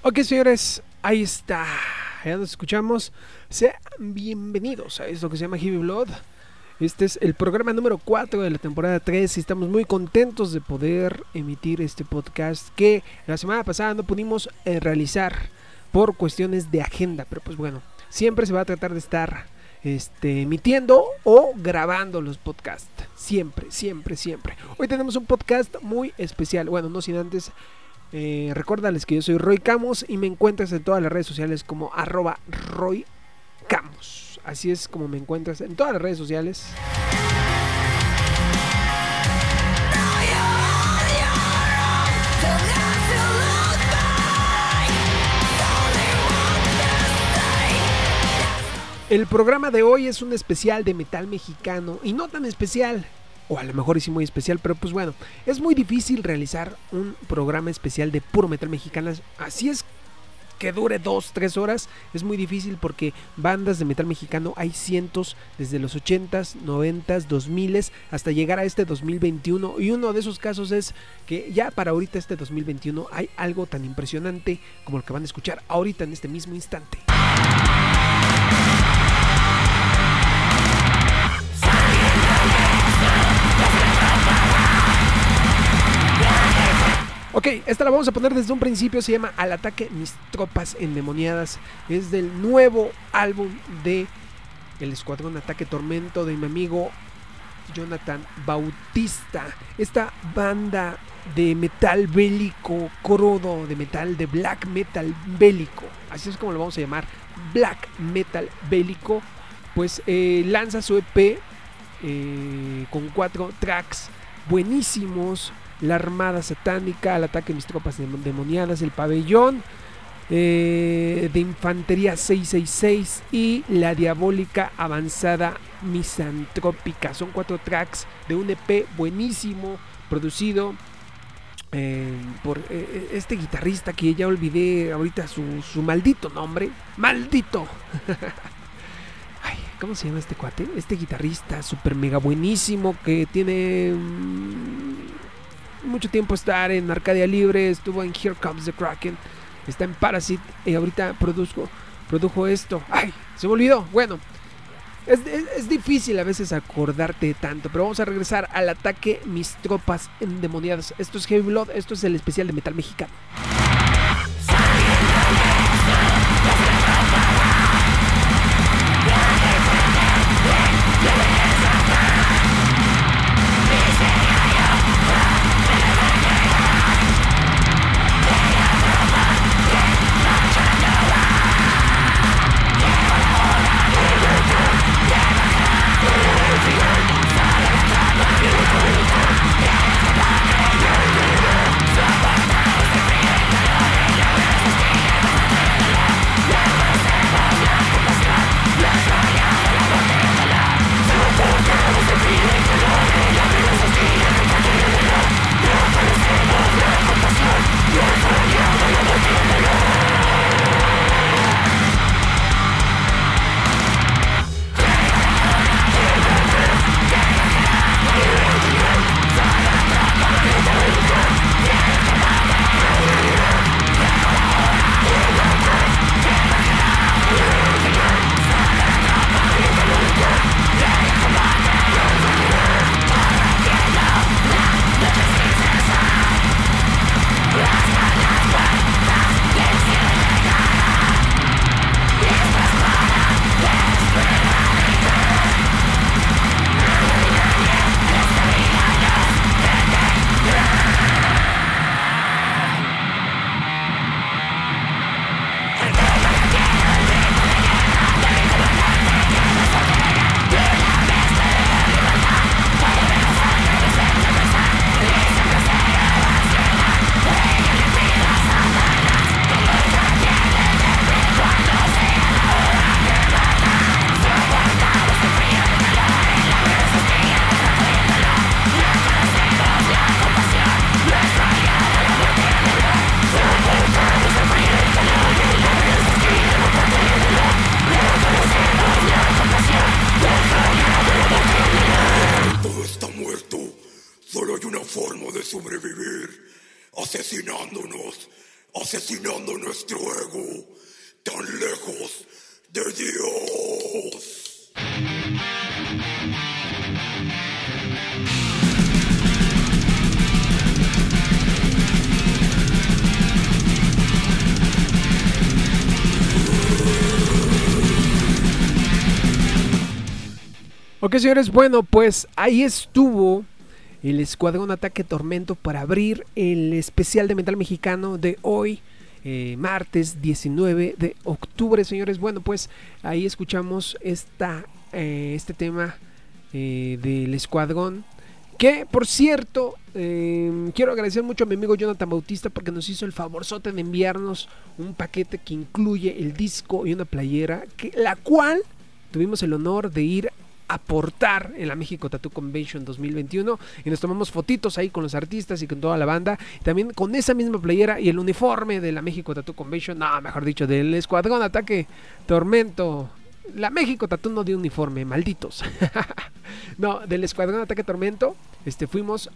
Ok, señores, ahí está. Ya nos escuchamos. Sean bienvenidos a esto que se llama Heavy Blood. Este es el programa número 4 de la temporada 3 y estamos muy contentos de poder emitir este podcast que la semana pasada no pudimos realizar por cuestiones de agenda, pero pues bueno, siempre se va a tratar de estar emitiendo o grabando los podcasts. Siempre. Hoy tenemos un podcast muy especial. Bueno, no sin antes recuérdales que yo soy Roy Camus y me encuentras en todas las redes sociales como @Roy Camus. Así es como me encuentras en todas las redes sociales. El programa de hoy es un especial de metal mexicano y no tan especial, o a lo mejor sí muy especial, pero pues bueno, es muy difícil realizar un programa especial de puro metal mexicano. Así es que dure 2-3 horas, es muy difícil porque bandas de metal mexicano hay cientos desde los 80s, 90s, 2000s hasta llegar a este 2021, y uno de esos casos es que ya para ahorita este 2021 hay algo tan impresionante como lo que van a escuchar ahorita en este mismo instante. Ok, esta la vamos a poner desde un principio, se llama Al ataque mis tropas endemoniadas. Es del nuevo álbum de El Escuadrón Ataque Tormento de mi amigo Jonathan Bautista. Esta banda de metal bélico crudo, de metal, de black metal bélico, así es como lo vamos a llamar, black metal bélico, pues lanza su EP con 4 tracks buenísimos: La Armada Satánica, Al ataque mis tropas endemoniadas, El Pabellón de Infantería 666 y La Diabólica Avanzada Misantrópica. Son 4 tracks de un EP buenísimo, producido por este guitarrista que ya olvidé ahorita su maldito nombre. ¡Maldito! Ay, ¿cómo se llama este cuate? Este guitarrista super mega buenísimo que tiene mucho tiempo estar en Arcadia Libre, estuvo en Here Comes the Kraken, está en Parasite y ahorita produjo esto. Ay, se me olvidó. Bueno, es difícil a veces acordarte tanto, pero vamos a regresar al ataque mis tropas endemoniadas. Esto es Heavy Blood, esto es el especial de metal mexicano. Solo hay una forma de sobrevivir: asesinándonos asesinando nuestro ego, tan lejos de Dios. Ok, señores, bueno, pues ahí estuvo el Escuadrón Ataque Tormento para abrir el especial de Metal Mexicano de hoy, martes 19 de octubre, señores. Bueno, pues ahí escuchamos este tema del Escuadrón, que por cierto, quiero agradecer mucho a mi amigo Jonathan Bautista porque nos hizo el favorzote de enviarnos un paquete que incluye el disco y una playera, la cual tuvimos el honor de ir a portar en la México Tattoo Convention 2021 y nos tomamos fotitos ahí con los artistas y con toda la banda, también con esa misma playera y el uniforme de la México Tattoo Convention, mejor dicho, del Escuadrón Ataque Tormento. La México Tattoo no dio uniforme, malditos. No, del Escuadrón Ataque Tormento. Fuimos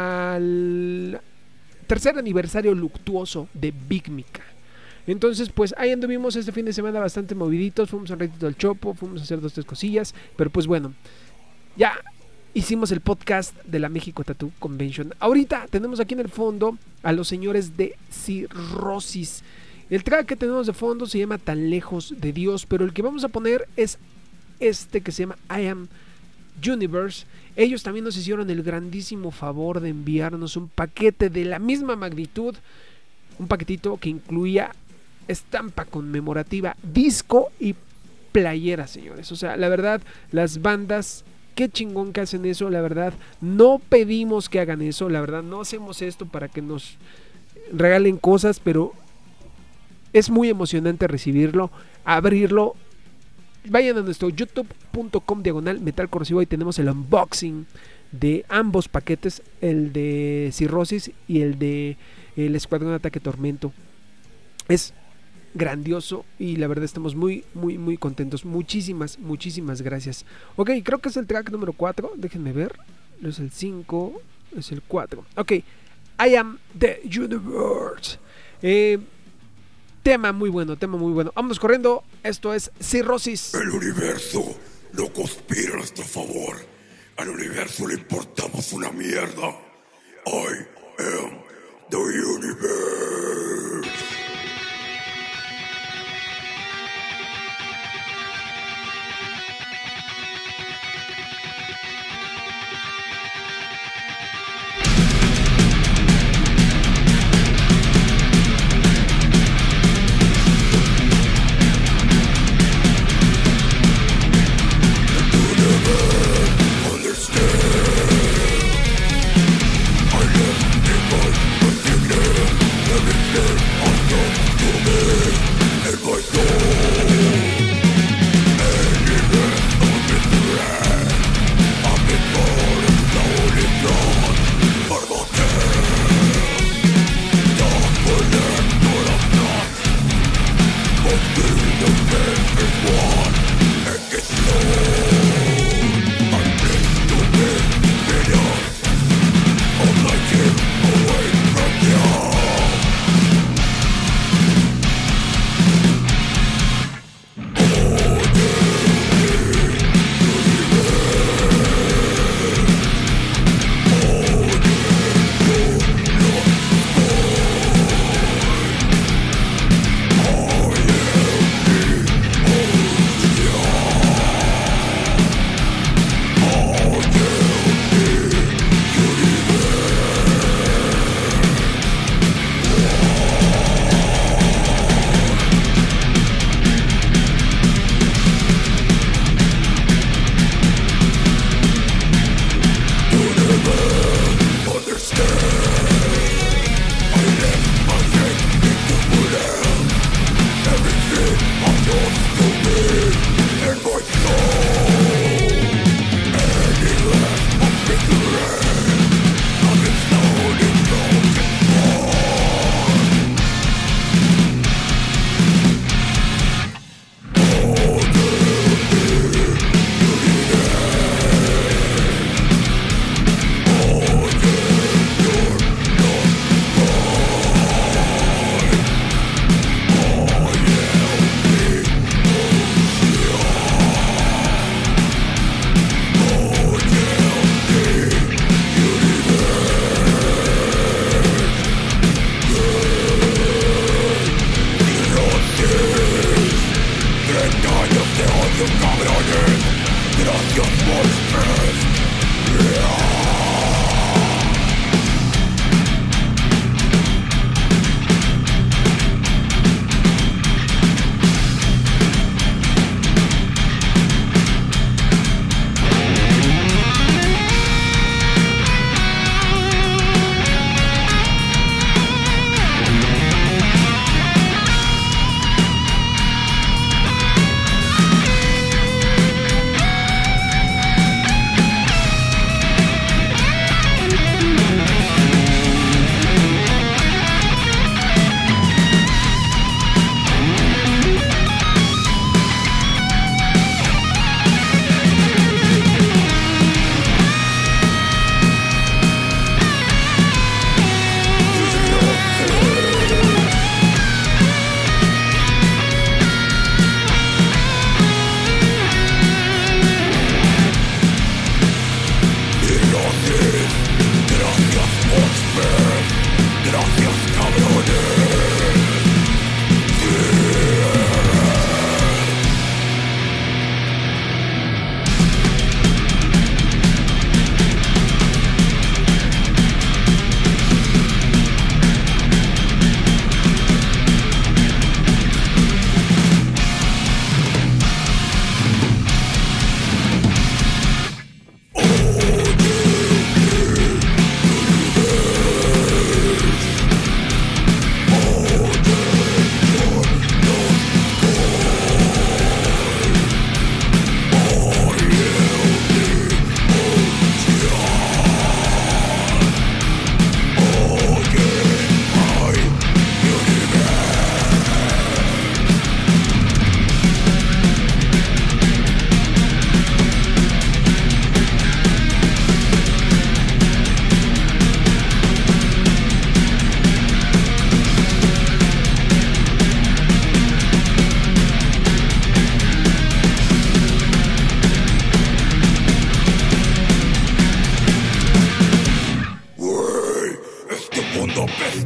al tercer aniversario luctuoso de Big Mica. Entonces, pues ahí anduvimos este fin de semana bastante moviditos. Fuimos un ratito al Chopo, fuimos a hacer 2-3 cosillas. Pero pues bueno, ya hicimos el podcast de la México Tattoo Convention. Ahorita tenemos aquí en el fondo a los señores de Cirrosis. El track que tenemos de fondo se llama Tan Lejos de Dios, pero el que vamos a poner es este que se llama I Am Universe. Ellos también nos hicieron el grandísimo favor de enviarnos un paquete de la misma magnitud, un paquetito que incluía estampa conmemorativa, disco y playera, señores. O sea, la verdad, las bandas, qué chingón que hacen eso. La verdad, no pedimos que hagan eso. La verdad, no hacemos esto para que nos regalen cosas, pero es muy emocionante recibirlo, abrirlo. Vayan a nuestro youtube.com/Metal Corrosivo. Ahí tenemos el unboxing de ambos paquetes, el de Cirrosis y el de el Escuadrón Ataque Tormento. Es grandioso y la verdad estamos muy contentos. Muchísimas gracias. Ok, creo que es el track número 4. Déjenme ver. No es el 5, es el 4. Ok, I Am the Universe. Tema muy bueno. Vámonos corriendo. Esto es Cirrosis. El universo no conspira a nuestro favor. Al universo le importamos una mierda. I am the universe. Understand, I am the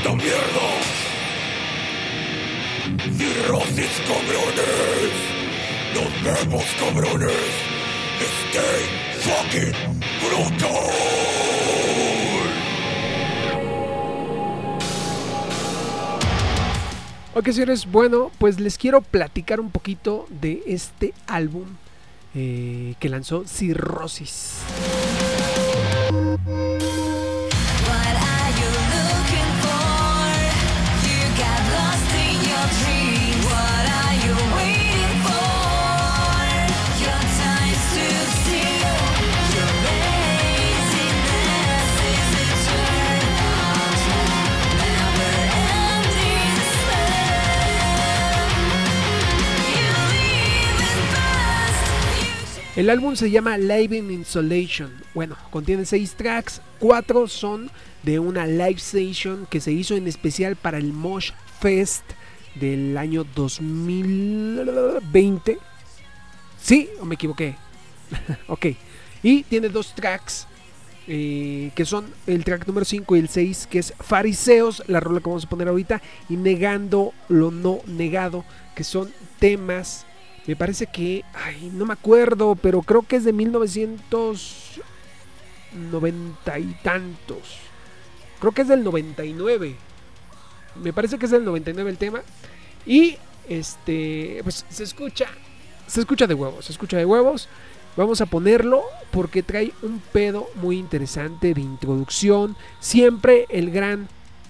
esta mierda. Cirrosis, cabrones. Nos vemos, cabrones. Stay fucking brutal. Ok, señores, bueno, pues les quiero platicar un poquito de este álbum que lanzó Cirrosis. El álbum se llama Live in Isolation. Bueno, contiene 6 tracks, 4 son de una live session que se hizo en especial para el Mosh Fest del año 2020. ¿Sí? ¿O me equivoqué? Ok. Y tiene 2 tracks que son el track número 5 y el 6, que es Fariseos, la rola que vamos a poner ahorita, y Negando lo no negado, que son temas... Me parece que, no me acuerdo, pero creo que es de 1990 y tantos. Creo que es del 99. Me parece que es del 99 el tema. Y pues se escucha de huevos, Vamos a ponerlo porque trae un pedo muy interesante de introducción. Siempre el gran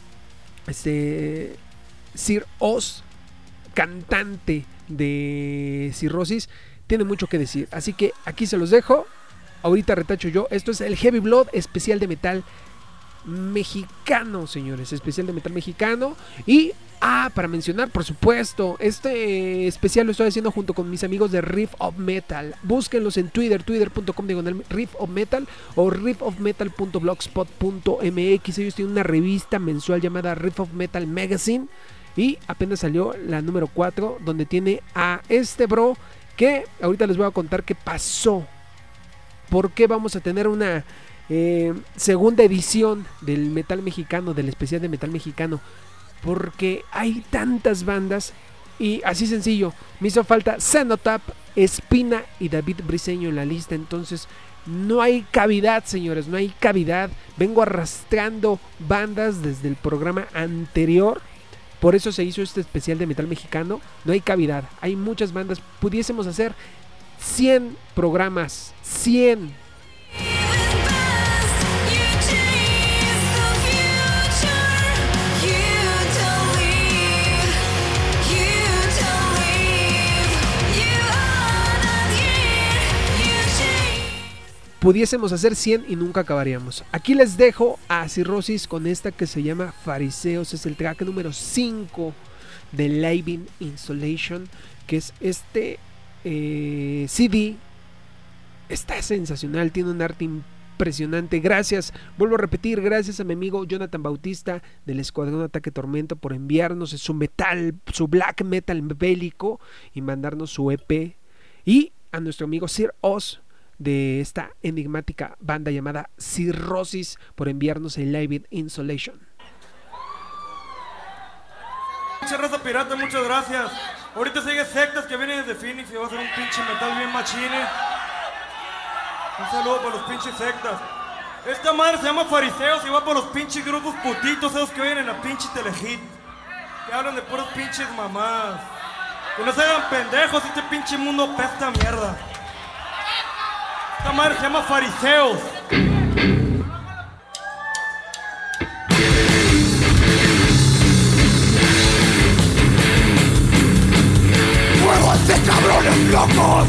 Sir Oz, cantante de Cirrosis, tiene mucho que decir, así que aquí se los dejo. Ahorita retacho yo. Esto es el Heavy Blood especial de metal mexicano, señores, especial de metal mexicano. Y para mencionar, por supuesto, este especial lo estoy haciendo junto con mis amigos de Riff of Metal. Búsquenlos en Twitter, twitter.com/Riff of Metal o riffofmetal.blogspot.mx. Ellos tienen una revista mensual llamada Riff of Metal Magazine. Y apenas salió la número 4, donde tiene a este bro que ahorita les voy a contar qué pasó. ¿Por qué vamos a tener una segunda edición del metal mexicano, del especial de metal mexicano? Porque hay tantas bandas y así sencillo, me hizo falta Cenotaph, Espina y David Briseño en la lista. Entonces no hay cavidad, señores, no hay cavidad. Vengo arrastrando bandas desde el programa anterior. Por eso se hizo este especial de metal mexicano. No hay cavidad, hay muchas bandas. Pudiésemos hacer 100 programas, 100. Pudiésemos hacer 100 y nunca acabaríamos. Aquí les dejo a Cirrosis con esta que se llama Fariseos. Es el track número 5 de Live in Isolation, que es CD. Está sensacional, tiene un arte impresionante. Gracias, vuelvo a repetir, gracias a mi amigo Jonathan Bautista del Escuadrón Ataque Tormento por enviarnos su metal, su black metal bélico y mandarnos su EP. Y a nuestro amigo Sir Oz de esta enigmática banda llamada Cirrosis por enviarnos el Live in Isolation. Mucha raza pirata, muchas gracias. Ahorita sigue Sectas que viene desde Phoenix y va a ser un pinche metal bien machine. Un saludo para los pinches Sectas. Esta madre se llama Fariseos y va por los pinches grupos putitos esos que oyen en la pinche Telehit, que hablan de puros pinches mamás. Que no se hagan pendejos, este pinche mundo pesta mierda. Esta madre se llama Fariseos. ¡Muévanse, cabrones locos!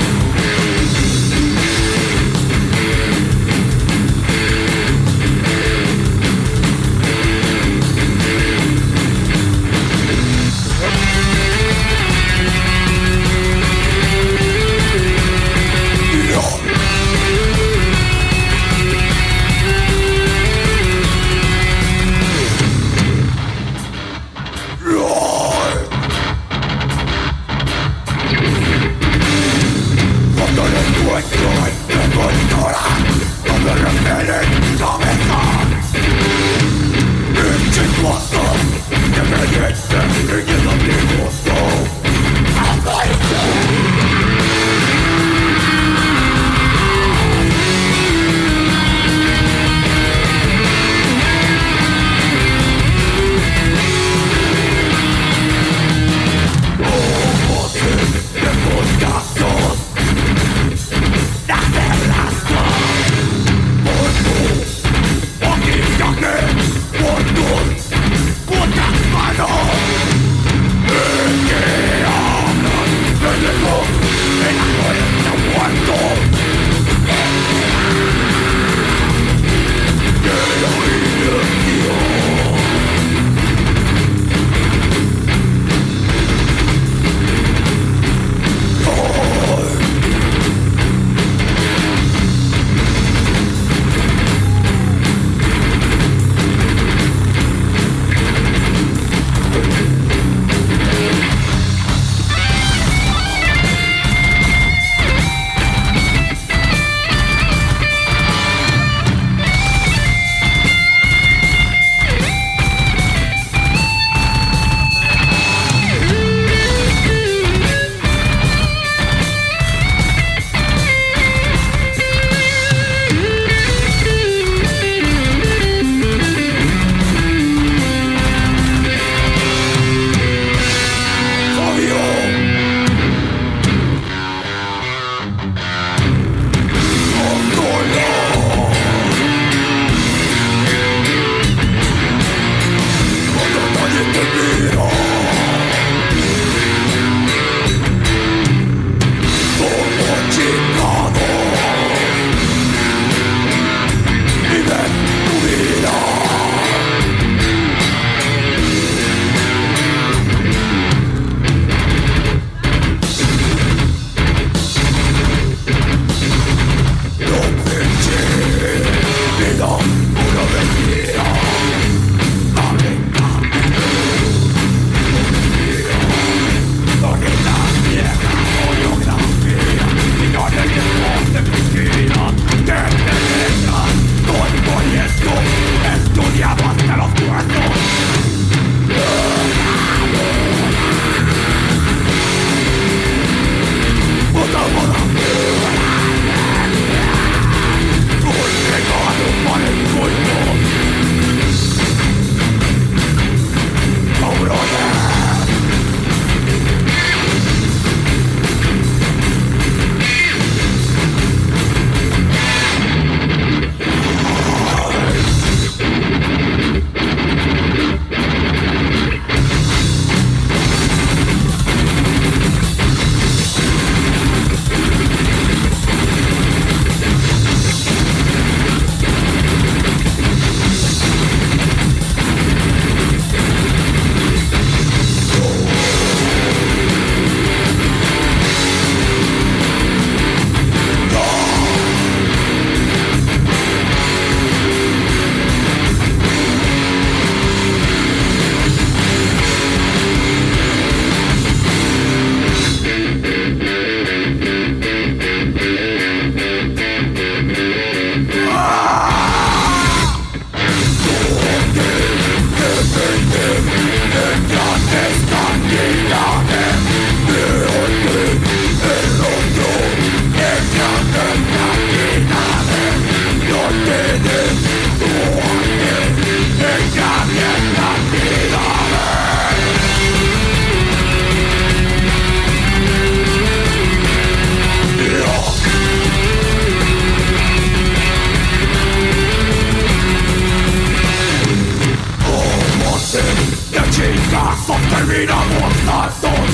Terminamos tantos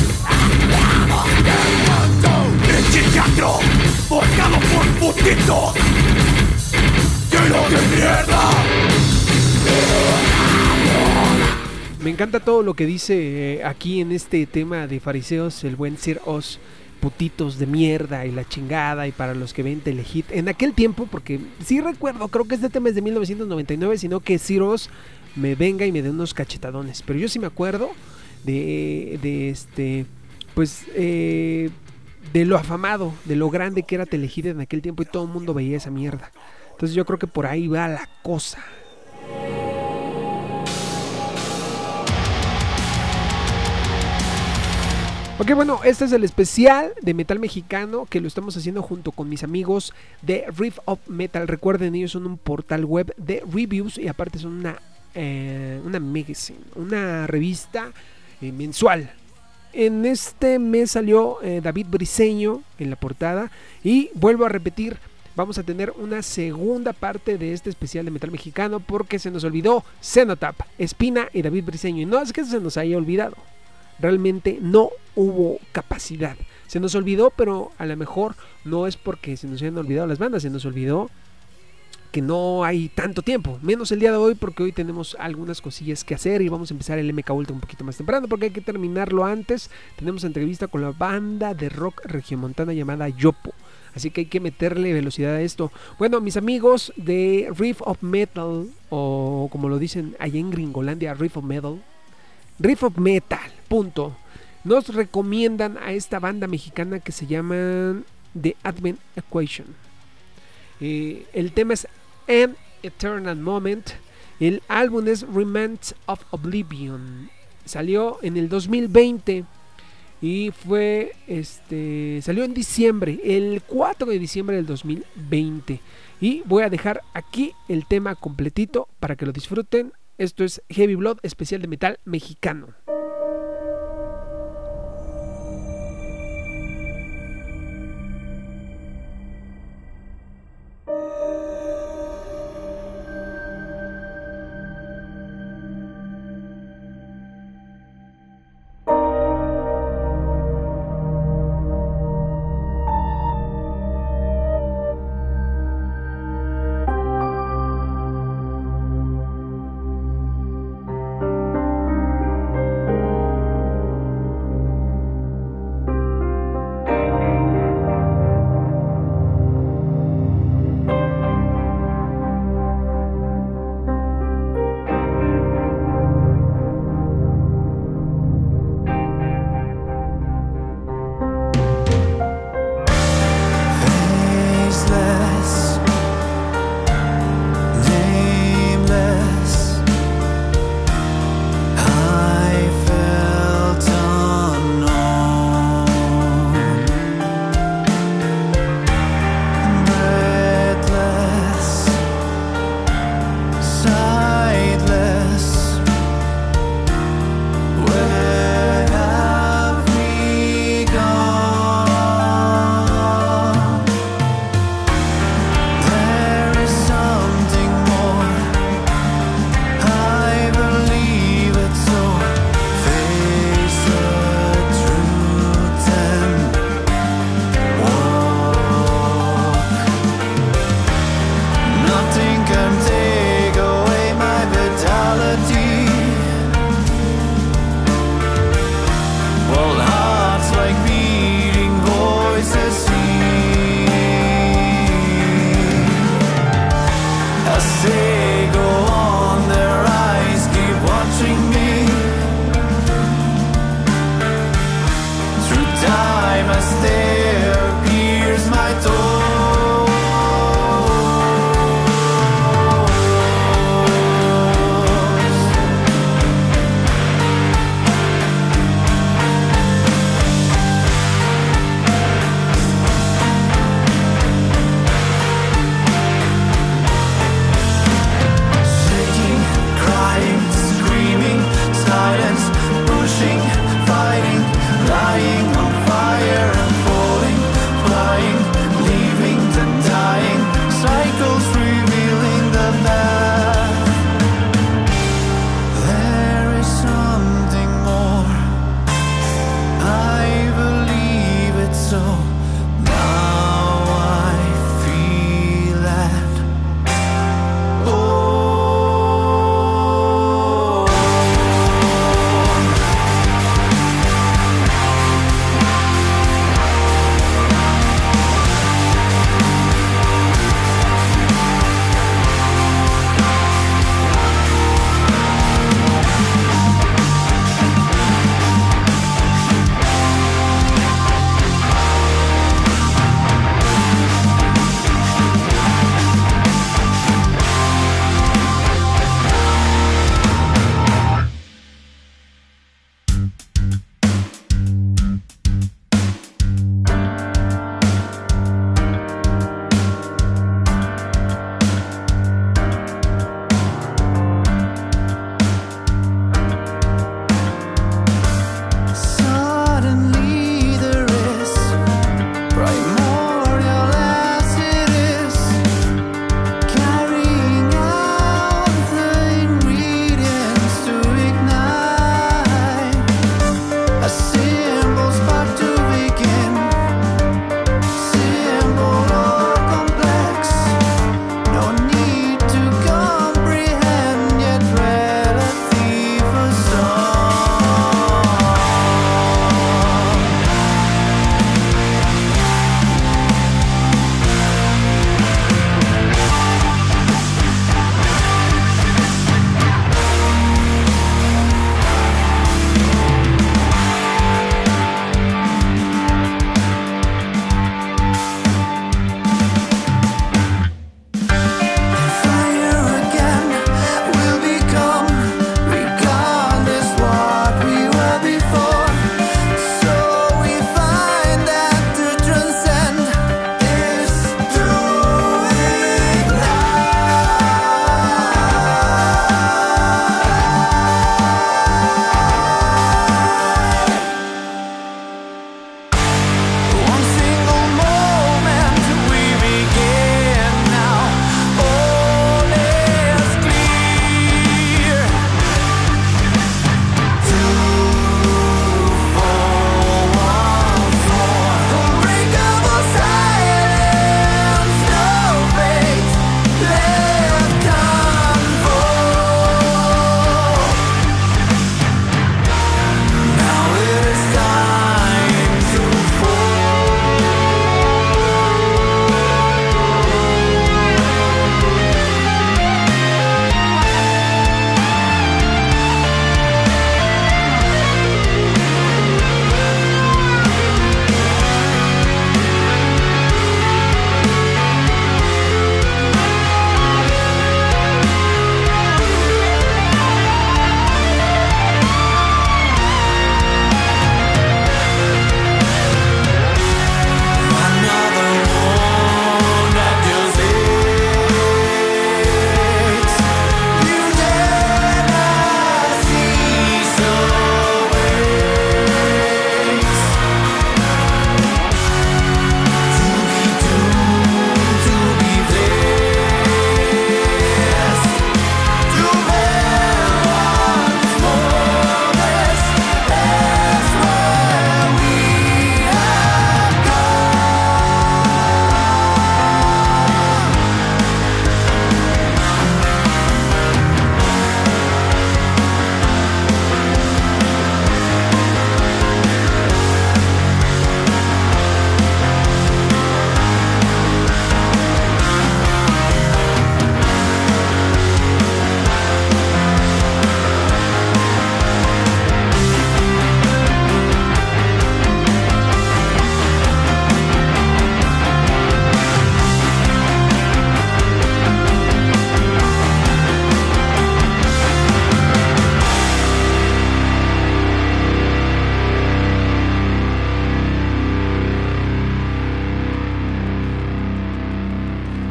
pinche teatro forjado por putitos lleno de mierda. Me encanta todo lo que dice aquí en este tema de fariseos el buen Sir Oz. Putitos de mierda y la chingada, y para los que ven Telehit en aquel tiempo, porque sí recuerdo, creo que este tema es de 1999, sino que Sir Oz me venga y me dé unos cachetadones, pero yo sí me acuerdo de lo afamado, de lo grande que era Telehit en aquel tiempo, y todo el mundo veía esa mierda. Entonces yo creo que por ahí va la cosa. Ok, bueno, este es el especial de metal mexicano que lo estamos haciendo junto con mis amigos de Riff of Metal. Recuerden, ellos son un portal web de reviews y aparte son una magazine, una revista mensual. En este mes salió David Briseño en la portada, y vuelvo a repetir, vamos a tener una segunda parte de este especial de metal mexicano porque se nos olvidó Cenotaph, Espina y David Briseño, y no es que se nos haya olvidado. Realmente no hubo capacidad. Se nos olvidó, pero a lo mejor no es porque se nos hayan olvidado las bandas. Se nos olvidó que no hay tanto tiempo. Menos el día de hoy, porque hoy tenemos algunas cosillas que hacer y vamos a empezar el MK Ultra un poquito más temprano porque hay que terminarlo antes. Tenemos entrevista con la banda de rock regiomontana llamada Yopo. Así que hay que meterle velocidad a esto. Bueno, mis amigos de Riff of Metal, o como lo dicen allá en Gringolandia, Riff of Metal, nos recomiendan a esta banda mexicana que se llama The Advent Equation. El tema es An Eternal Moment. El álbum es Remnants of Oblivion. Salió en el 2020 y salió en diciembre, el 4 de diciembre del 2020. Y voy a dejar aquí el tema completito para que lo disfruten. Esto es Heavy Blood, especial de metal mexicano.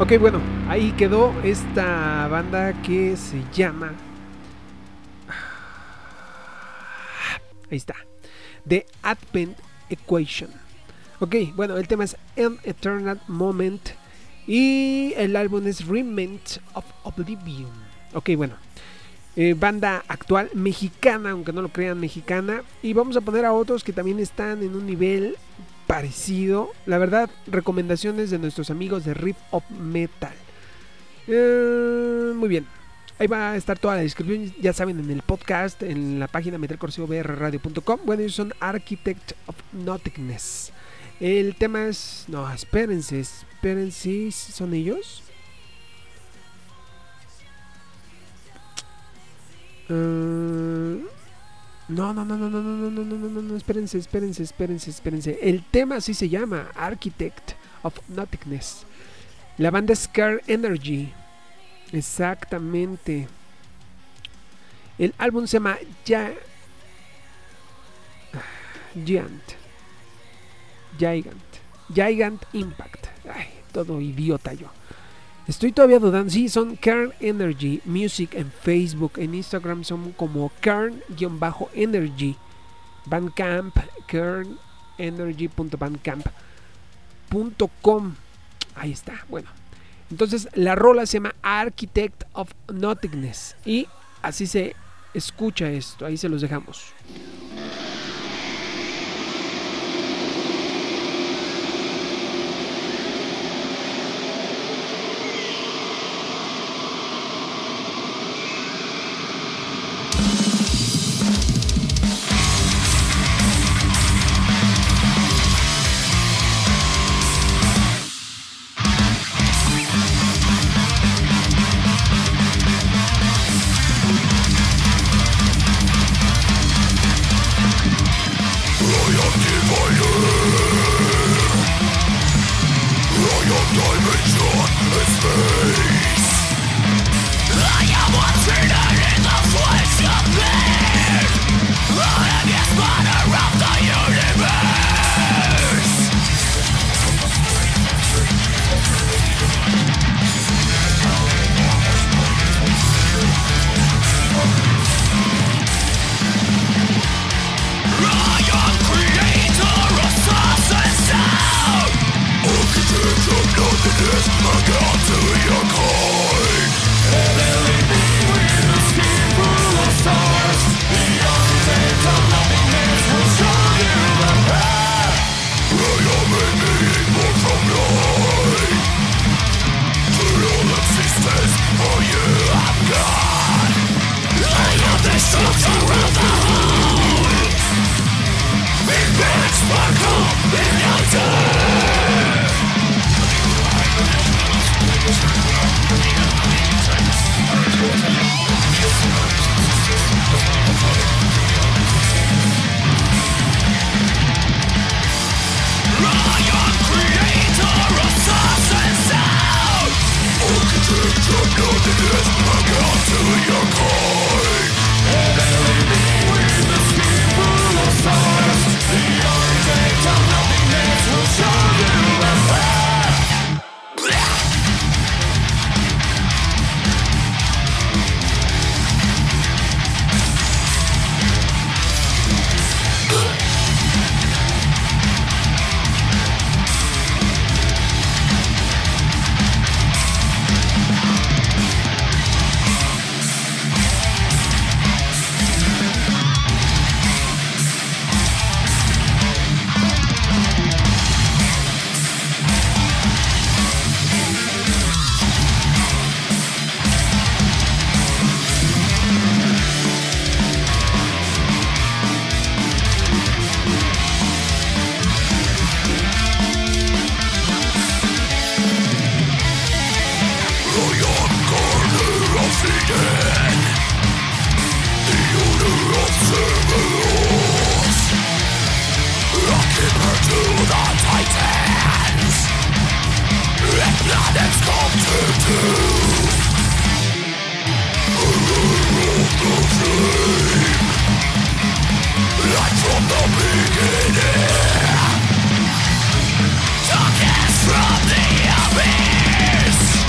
Ok, bueno, ahí quedó esta banda que se llama... Ahí está. The Advent Equation. Ok, bueno, el tema es An Eternal Moment y el álbum es Remnant of Oblivion. Ok, bueno, banda actual mexicana, aunque no lo crean, mexicana. Y vamos a poner a otros que también están en un nivel parecido. La verdad, recomendaciones de nuestros amigos de Riff of Metal. Muy bien. Ahí va a estar toda la descripción, ya saben, en el podcast, en la página metalcorseobrradio.com. Bueno, ellos son Architect of Nothingness. El tema es... No, espérense, ¿son ellos? No, espérense. El tema así se llama, Architect of Nothingness. La banda es Scar Energy. Exactamente. El álbum se llama Gigant Impact. Ay, todo idiota yo. Estoy todavía dudando. Sí, son Kern Energy Music en Facebook. En Instagram son como Kern-Energy. Bandcamp, kernenergy.bandcamp.com. Ahí está. Bueno. Entonces la rola se llama Architect of Nothingness. Y así se escucha esto. Ahí se los dejamos. Darkness from the abyss.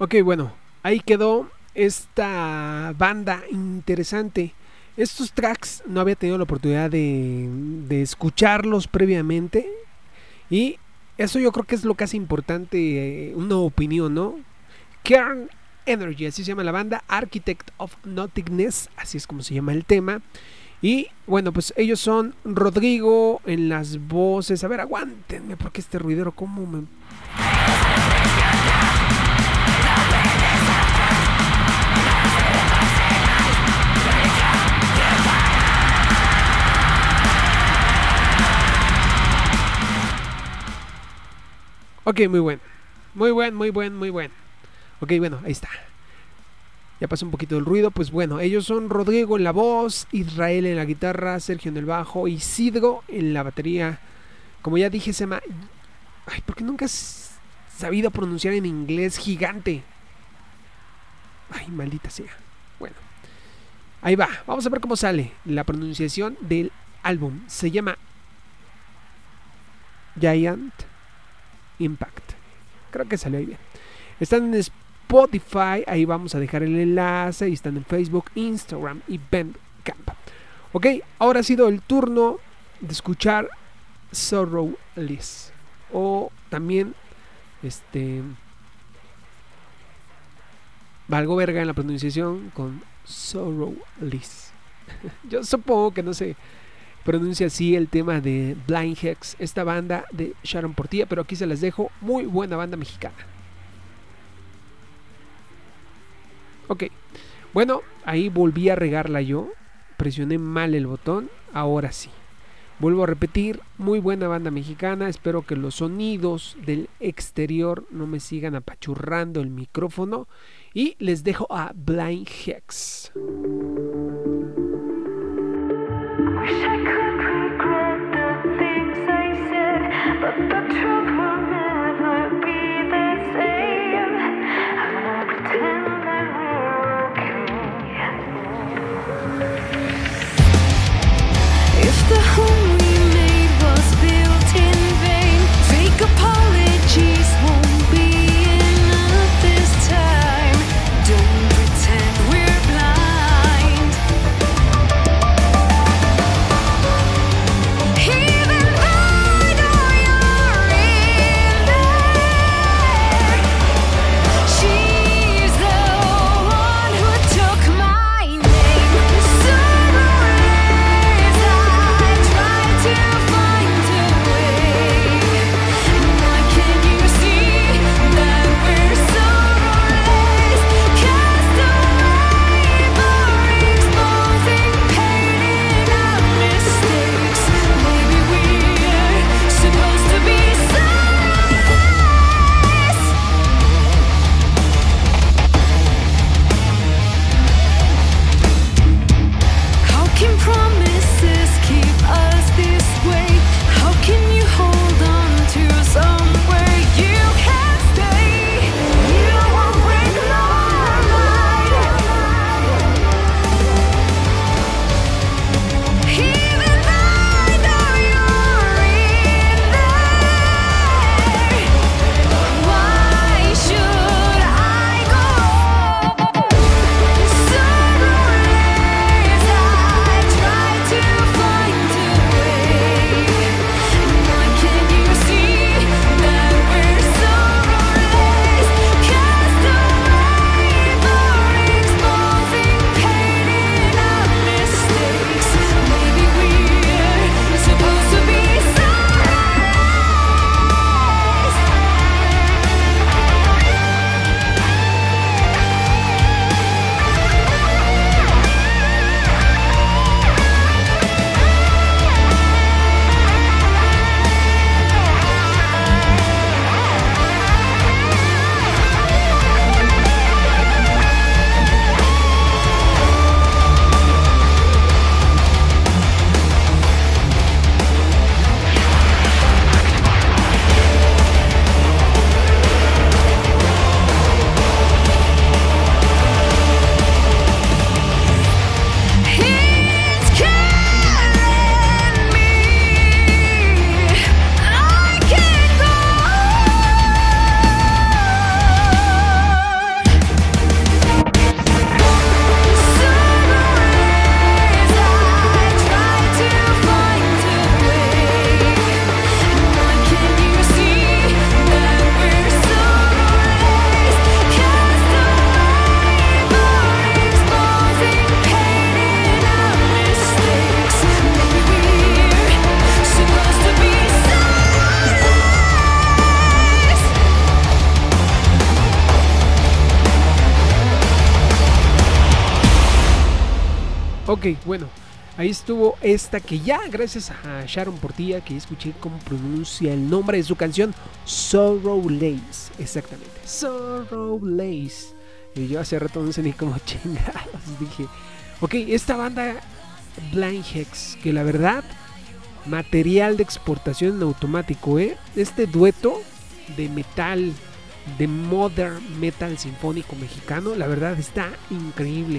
Ok, bueno, ahí quedó esta banda interesante. Estos tracks no había tenido la oportunidad de escucharlos previamente. Y eso yo creo que es lo que hace importante una opinión, ¿no? Kern Energy, así se llama la banda. Architect of Nothingness, así es como se llama el tema. Y bueno, pues ellos son Rodrigo en las voces. A ver, aguántenme porque este ruidero como me... Ok, muy buen. Ok, bueno, ahí está. Ya pasó un poquito del ruido. Pues bueno, ellos son Rodrigo en la voz, Israel en la guitarra, Sergio en el bajo, Isidro en la batería. Como ya dije, se llama... Ay, porque nunca has sabido pronunciar en inglés gigante. Ay, maldita sea. Bueno, ahí va. Vamos a ver cómo sale la pronunciación del álbum. Se llama Giant Impact. Creo que salió ahí bien. Están en Spotify, ahí vamos a dejar el enlace. Y están en Facebook, Instagram y Bandcamp. Ok, ahora ha sido el turno de escuchar Sorrowless. O también valgo verga en la pronunciación con Sorrowless. Yo supongo que no se pronuncia así el tema de Blind Hex, esta banda de Sharon Portilla, pero aquí se las dejo. Muy buena banda mexicana. Ok, bueno, ahí volví a regarla yo. Presioné mal el botón. Ahora sí. Vuelvo a repetir, muy buena banda mexicana. Espero que los sonidos del exterior no me sigan apachurrando el micrófono. Y les dejo a Blind Hex. Apologies won't be enough this time. Don't pretend we're blind. Ok, bueno, ahí estuvo esta que ya, gracias a Sharon Portilla, que escuché cómo pronuncia el nombre de su canción, Sorrow Lace. Exactamente, Sorrow Lace. Y yo hace rato no sé ni cómo chingados dije. Ok, esta banda Blind Hex, que la verdad, material de exportación en automático, este dueto de metal, de modern metal sinfónico mexicano, la verdad está increíble.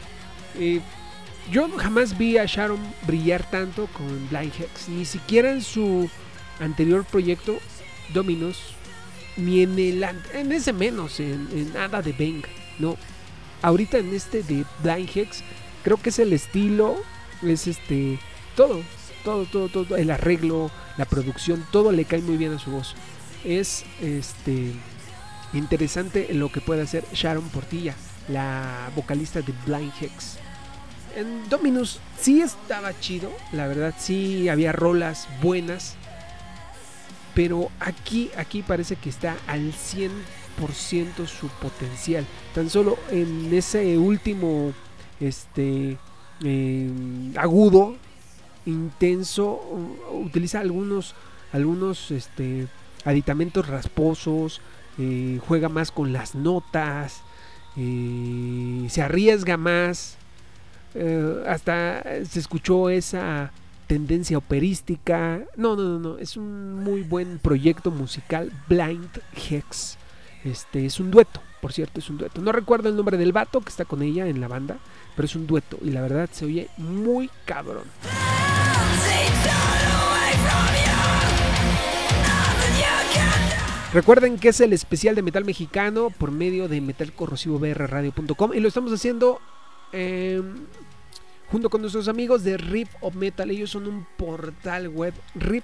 Yo jamás vi a Sharon brillar tanto con Blind Hex, ni siquiera en su anterior proyecto Dominos, ni en ese menos, en nada de Bang, no. Ahorita en este de Blind Hex, creo que es el estilo, es todo, el arreglo, la producción, todo le cae muy bien a su voz. Es interesante lo que puede hacer Sharon Portilla, la vocalista de Blind Hex. En Dominus sí estaba chido, la verdad sí había rolas buenas, pero aquí parece que está al 100% su potencial. Tan solo en ese último agudo, intenso, utiliza algunos aditamentos rasposos, juega más con las notas, se arriesga más, hasta se escuchó esa tendencia operística. No, es un muy buen proyecto musical, Blind Hex. Es un dueto, por cierto, es un dueto. No recuerdo el nombre del vato que está con ella en la banda, pero es un dueto y la verdad se oye muy cabrón. Recuerden que es el especial de metal mexicano por medio de metalcorrosivobrradio.com y lo estamos haciendo junto con nuestros amigos de Rip of Metal. Ellos son un portal web,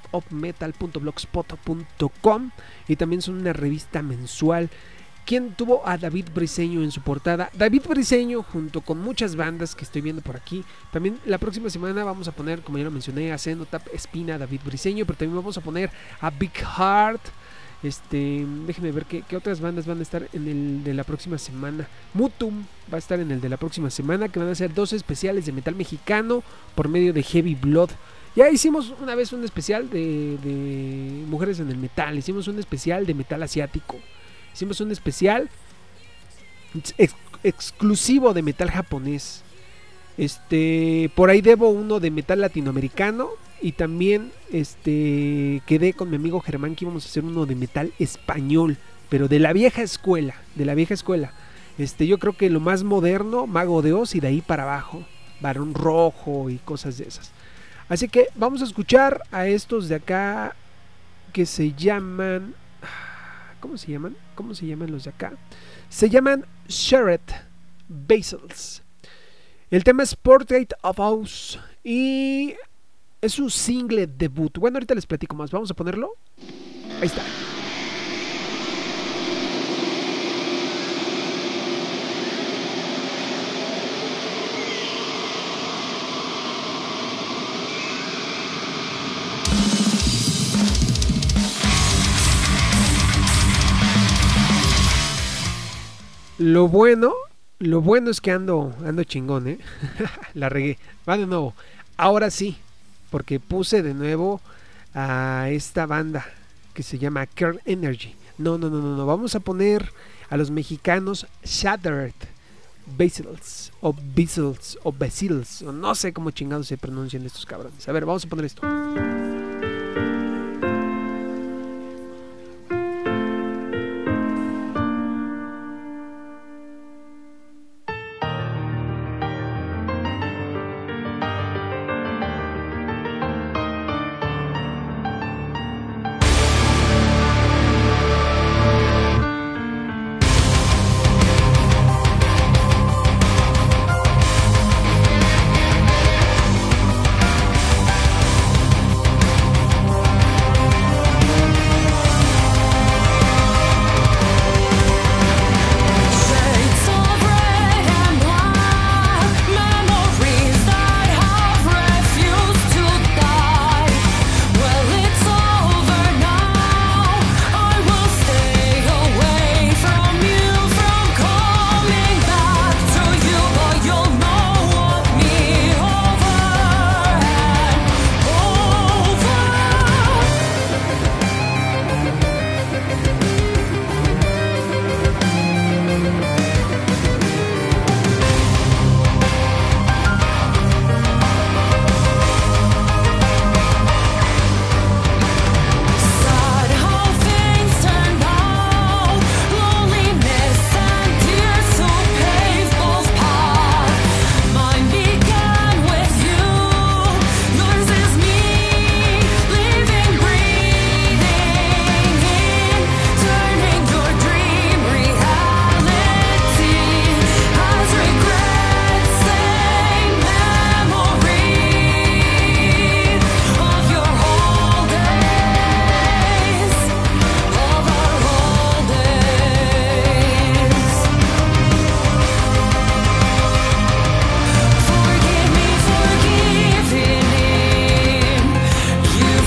ripofmetal.blogspot.com, y también son una revista mensual. ¿Quién tuvo a David Briseño en su portada? David Briseño junto con muchas bandas que estoy viendo por aquí. También la próxima semana vamos a poner, como ya lo mencioné, a Cenotap, Espina, David Briseño, pero también vamos a poner a Big Heart. Déjenme ver qué otras bandas van a estar en el de la próxima semana. Mutum va a estar en el de la próxima semana, que van a ser 2 especiales de metal mexicano por medio de Heavy Blood. Ya hicimos una vez un especial de mujeres en el metal, hicimos un especial de metal asiático, hicimos un especial exclusivo de metal japonés. Por ahí debo uno de metal latinoamericano. Y también quedé con mi amigo Germán que íbamos a hacer uno de metal español, pero de la vieja escuela, yo creo que lo más moderno, Mago de Oz, y de ahí para abajo, Barón Rojo y cosas de esas. Así que vamos a escuchar a estos de acá que se llaman, ¿cómo se llaman los de acá? Se llaman Shared Basils. El tema es Portrait of House y es un single debut. Bueno, ahorita les platico más. Vamos a ponerlo. Ahí está. Lo bueno es que ando chingón, La regué. Va de nuevo. Ahora sí, porque puse de nuevo a esta banda que se llama Kern Energy. No, vamos a poner a los mexicanos Shattered Basils o Basils, o no sé cómo chingados se pronuncian estos cabrones. A ver, vamos a poner esto.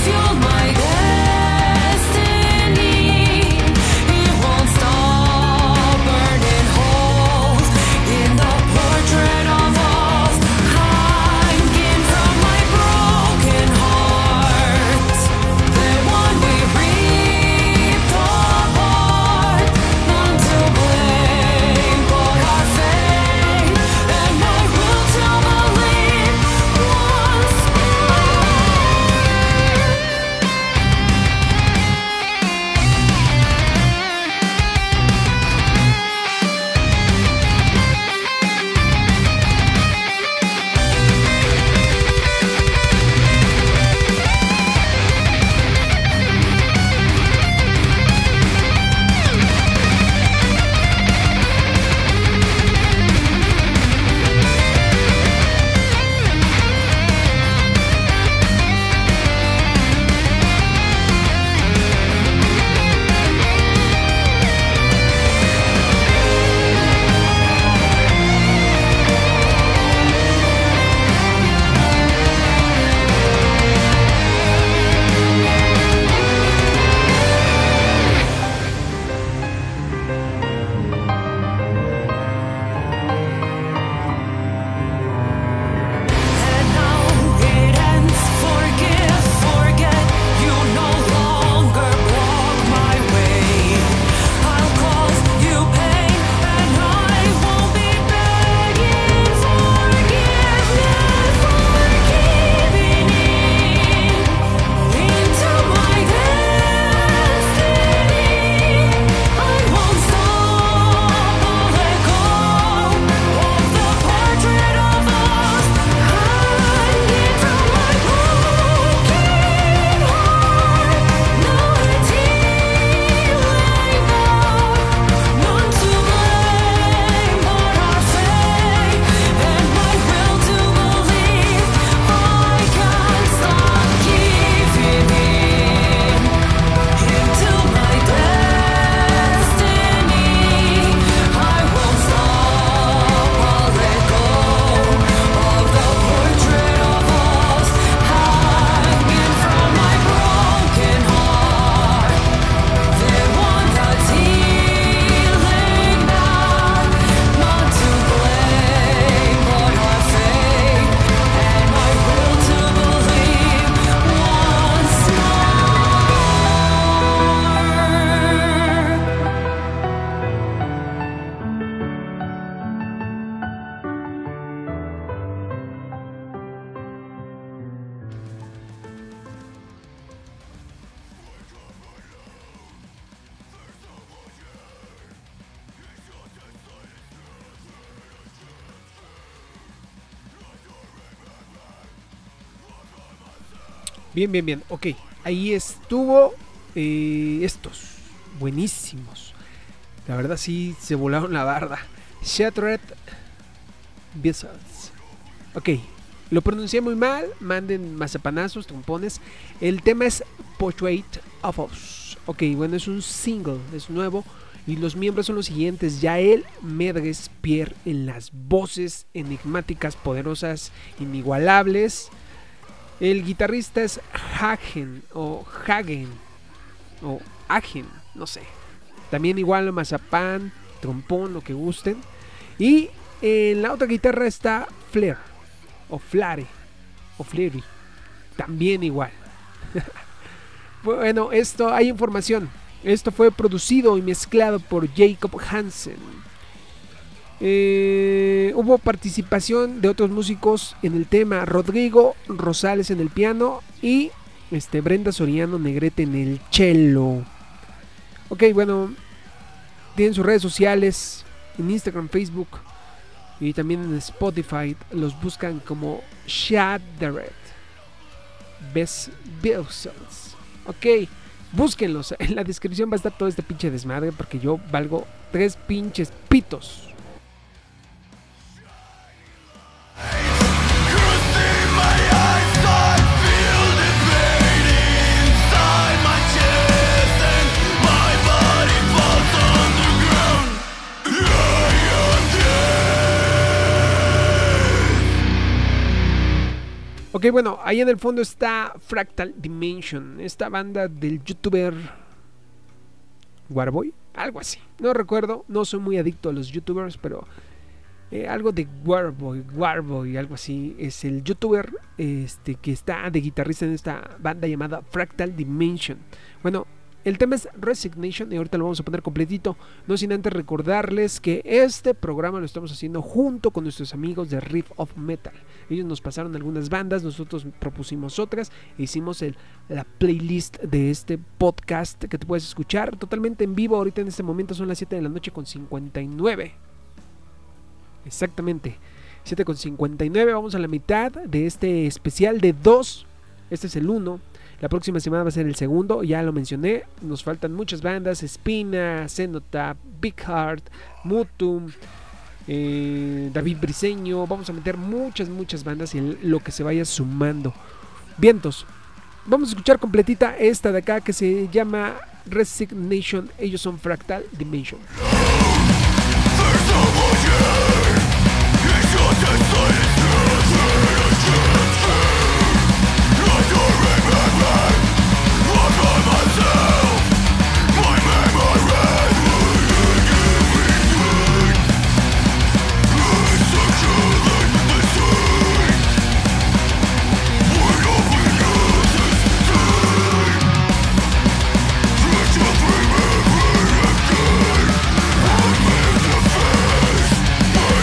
Bien. Ok, ahí estuvo estos. Buenísimos. La verdad sí se volaron la barda. Shattered Vessels. Ok, lo pronuncié muy mal. Manden mazapanazos, trompones. El tema es Portrait of Us. Ok, bueno, es un single, es nuevo. Y los miembros son los siguientes: Yael Medres Pierre en las voces enigmáticas, poderosas, inigualables. El guitarrista es Hagen, no sé. También igual mazapán, trompón, lo que gusten. Y en la otra guitarra está Flare, o Flare, o Flary. También igual. Bueno, hay información. Esto fue producido y mezclado por Jacob Hansen. Hubo participación de otros músicos en el tema: Rodrigo Rosales en el piano y Brenda Soriano Negrete en el cello. Ok, bueno, tienen sus redes sociales en Instagram, Facebook y también en Spotify. Los buscan como Shattered Vessels. Ok, búsquenlos. En la descripción va a estar todo este pinche desmadre, porque yo valgo 3 pinches pitos. Ok, Ok, bueno, ahí en el fondo está Fractal Dimension, esta banda del youtuber Warboy, algo así. No recuerdo, no soy muy adicto a los youtubers, pero algo de Warboy, algo así. Es el youtuber que está de guitarrista en esta banda llamada Fractal Dimension. Bueno, el tema es Resignation y ahorita lo vamos a poner completito. No sin antes recordarles que este programa lo estamos haciendo junto con nuestros amigos de Riff of Metal. Ellos nos pasaron algunas bandas, nosotros propusimos otras e hicimos la playlist de este podcast que te puedes escuchar totalmente en vivo. Ahorita en este momento son las 7 de la noche con 59. Exactamente, 7:59. Vamos a la mitad de este especial de 2. Este es el 1. La próxima semana va a ser el segundo. Ya lo mencioné. Nos faltan muchas bandas: Espina, Cenotaph, Big Heart, Mutum, David Briseño. Vamos a meter muchas bandas y lo que se vaya sumando. Vientos. Vamos a escuchar completita esta de acá que se llama Resignation. Ellos son Fractal Dimension. We're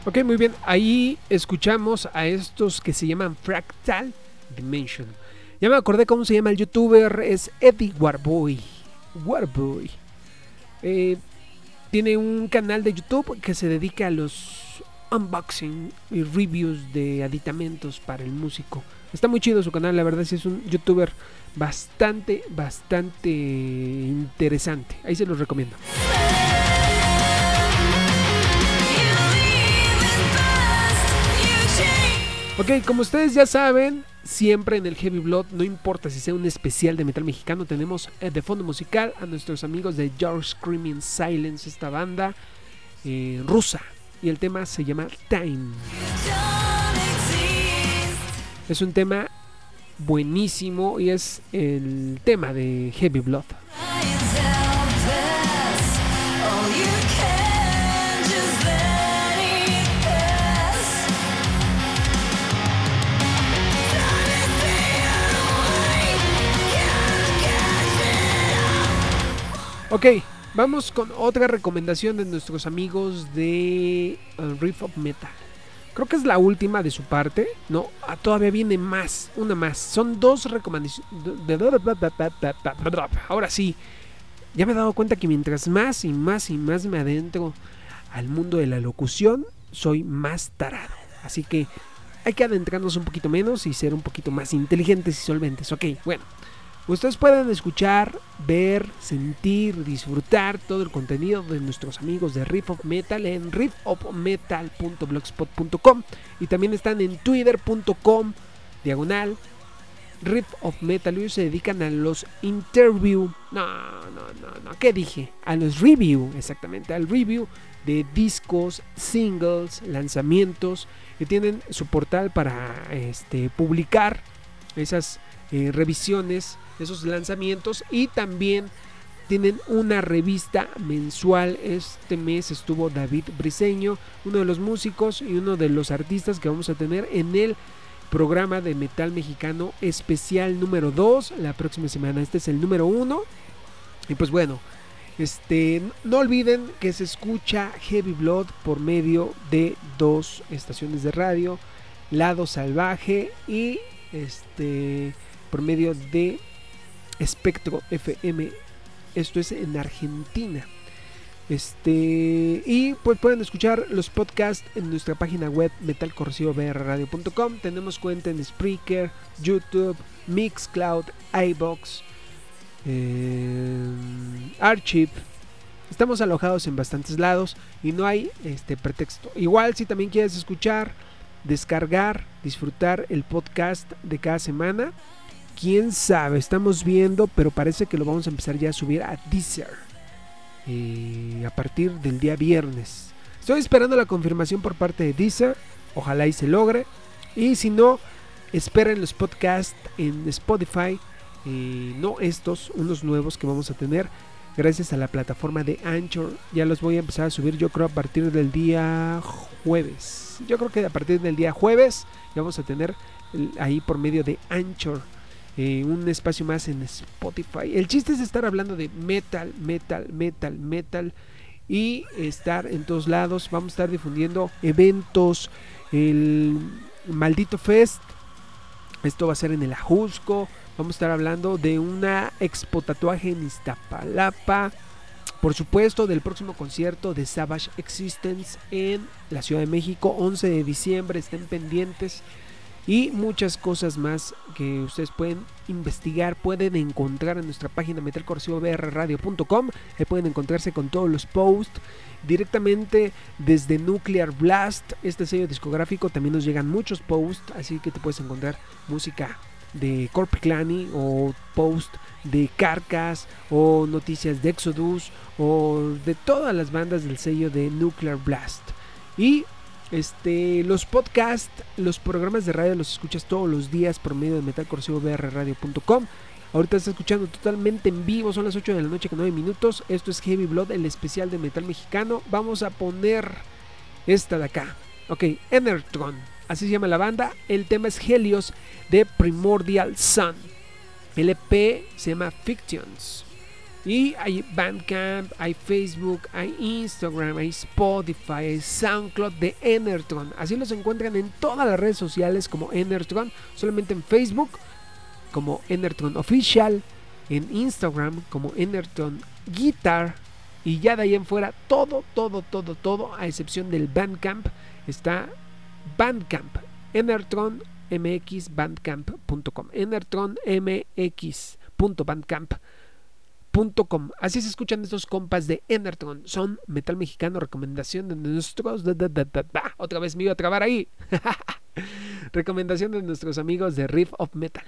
Ok, muy bien. Ahí escuchamos a estos que se llaman Fractal Dimension. Ya me acordé cómo se llama el youtuber. Es Eddie Warboy. Tiene un canal de YouTube que se dedica a los unboxing y reviews de aditamentos para el músico. Está muy chido su canal, la verdad. Sí, es un youtuber bastante interesante. Ahí se los recomiendo. Ok, como ustedes ya saben, siempre en el Heavy Blood, no importa si sea un especial de metal mexicano, tenemos de fondo musical a nuestros amigos de Your Screaming Silence, esta banda rusa, y el tema se llama Time. Es un tema buenísimo y es el tema de Heavy Blood. Ok, vamos con otra recomendación de nuestros amigos de Riff of Metal. Creo que es la última de su parte. No, todavía viene más, una más. Son 2 recomendaciones. Ahora sí, ya me he dado cuenta que mientras más me adentro al mundo de la locución, soy más tarado. Así que hay que adentrarnos un poquito menos y ser un poquito más inteligentes y solventes. Ok, bueno. Ustedes pueden escuchar, ver, sentir, disfrutar todo el contenido de nuestros amigos de Riff of Metal en riffofmetal.blogspot.com y también están en twitter.com/Riff of Metal. Ellos se dedican a los interview. No, ¿qué dije? A los review, exactamente, al review de discos, singles, lanzamientos, que tienen su portal para publicar esas revisiones, esos lanzamientos, y también tienen una revista mensual. Este mes estuvo David Briseño, uno de los músicos y uno de los artistas que vamos a tener en el programa de metal mexicano especial número 2 la próxima semana. Este es el número 1 y pues bueno, no olviden que se escucha Heavy Blood por medio de 2 estaciones de radio, Lado Salvaje y por medio de Espectro FM. Esto es en Argentina. Y pues pueden escuchar los podcasts en nuestra página web metalcorrosivobrradio.com. Tenemos cuenta en Spreaker, YouTube, Mixcloud, iVoox, Archive. Estamos alojados en bastantes lados y no hay pretexto. Igual si también quieres escuchar, descargar, disfrutar el podcast de cada semana, quién sabe, estamos viendo, pero parece que lo vamos a empezar ya a subir a Deezer a partir del día viernes. Estoy esperando la confirmación por parte de Deezer, ojalá y se logre, y si no, esperen los podcasts en Spotify, no estos, unos nuevos que vamos a tener gracias a la plataforma de Anchor. Ya los voy a empezar a subir, yo creo a partir del día jueves. Yo creo que a partir del día jueves ya vamos a tener ahí por medio de Anchor un espacio más en Spotify. El chiste es estar hablando de metal y estar en todos lados. Vamos a estar difundiendo eventos, el Maldito Fest, esto va a ser en el Ajusco. Vamos a estar hablando de una expo tatuaje en Iztapalapa. Por supuesto, del próximo concierto de Savage Existence en la Ciudad de México, 11 de diciembre, estén pendientes. Y muchas cosas más que ustedes pueden investigar, pueden encontrar en nuestra página metalcorrosivobrradio.com. Ahí pueden encontrarse con todos los posts directamente desde Nuclear Blast, este sello discográfico. También nos llegan muchos posts, así que te puedes encontrar música de Corpiclani o post de Carcass o noticias de Exodus o de todas las bandas del sello de Nuclear Blast. Y los podcasts, los programas de radio los escuchas todos los días por medio de metalcorrosivobrradio.com. Ahorita estás escuchando totalmente en vivo, son las 8 de la noche con 9 minutos. Esto es Heavy Blood, el especial de metal mexicano. Vamos a poner esta de acá. Ok, Enertron, así se llama la banda. El tema es Helios de Primordial Sun. El EP se llama Fictions. Y hay Bandcamp, hay Facebook, hay Instagram, hay Spotify, hay SoundCloud de Enertron. Así los encuentran en todas las redes sociales como Enertron, solamente en Facebook como Enertron Official, en Instagram como Enertron Guitar, y ya de ahí en fuera todo, a excepción del Bandcamp, está Bandcamp, enertronmxbandcamp.com, enertronmx.bandcamp.com. Así se escuchan estos compas de Enertron, son metal mexicano, recomendación de nuestros otra vez me iba a trabar ahí. Recomendación de nuestros amigos de Riff of Metal.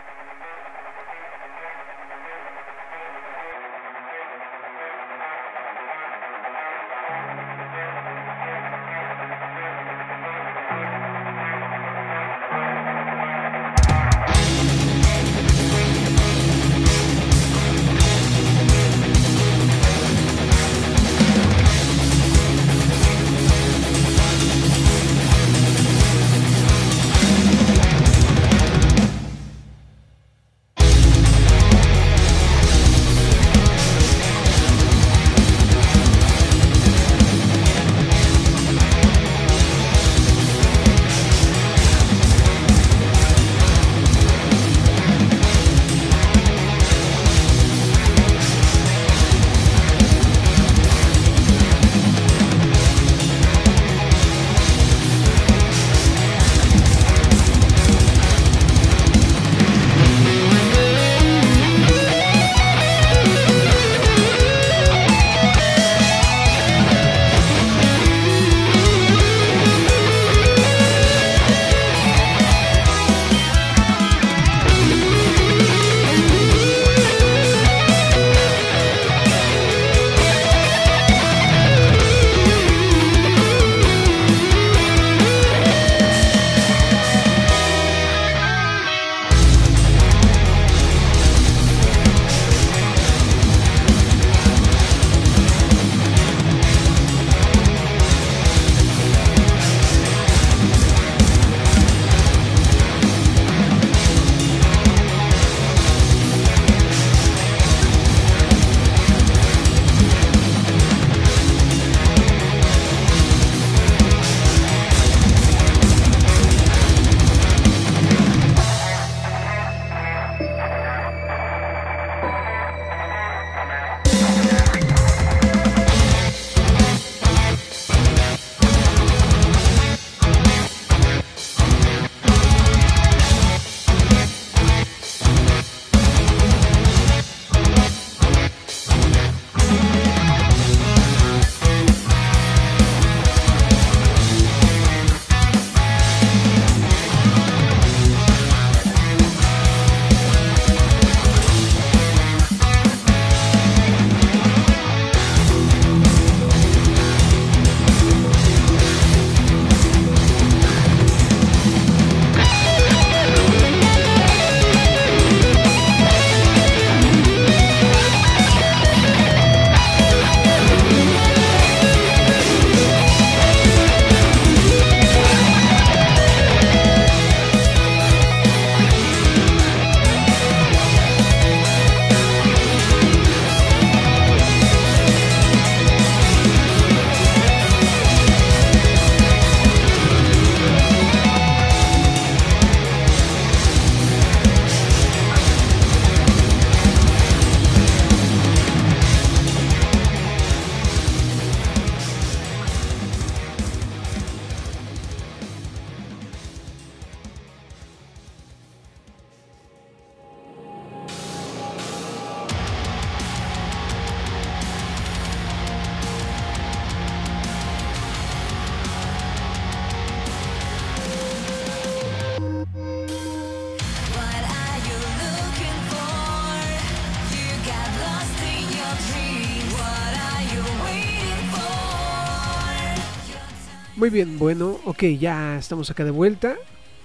Muy bien, bueno, ok, ya estamos acá de vuelta.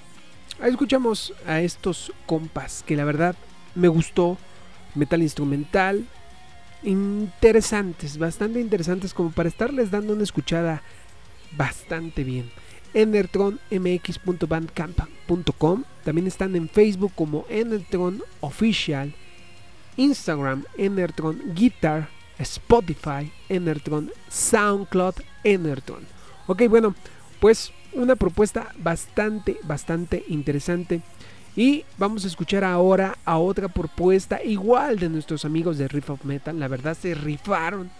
Ahí escuchamos a estos compas que la verdad me gustó. Metal instrumental, interesantes, bastante interesantes, como para estarles dando una escuchada bastante bien. enertronmx.bandcamp.com. También están en Facebook como Enertron Official, Instagram Enertron Guitar, Spotify Enertron, SoundCloud Enertron. Ok, bueno, pues una propuesta bastante interesante. Y vamos a escuchar ahora a otra propuesta igual de nuestros amigos de Riff of Metal. La verdad se rifaron.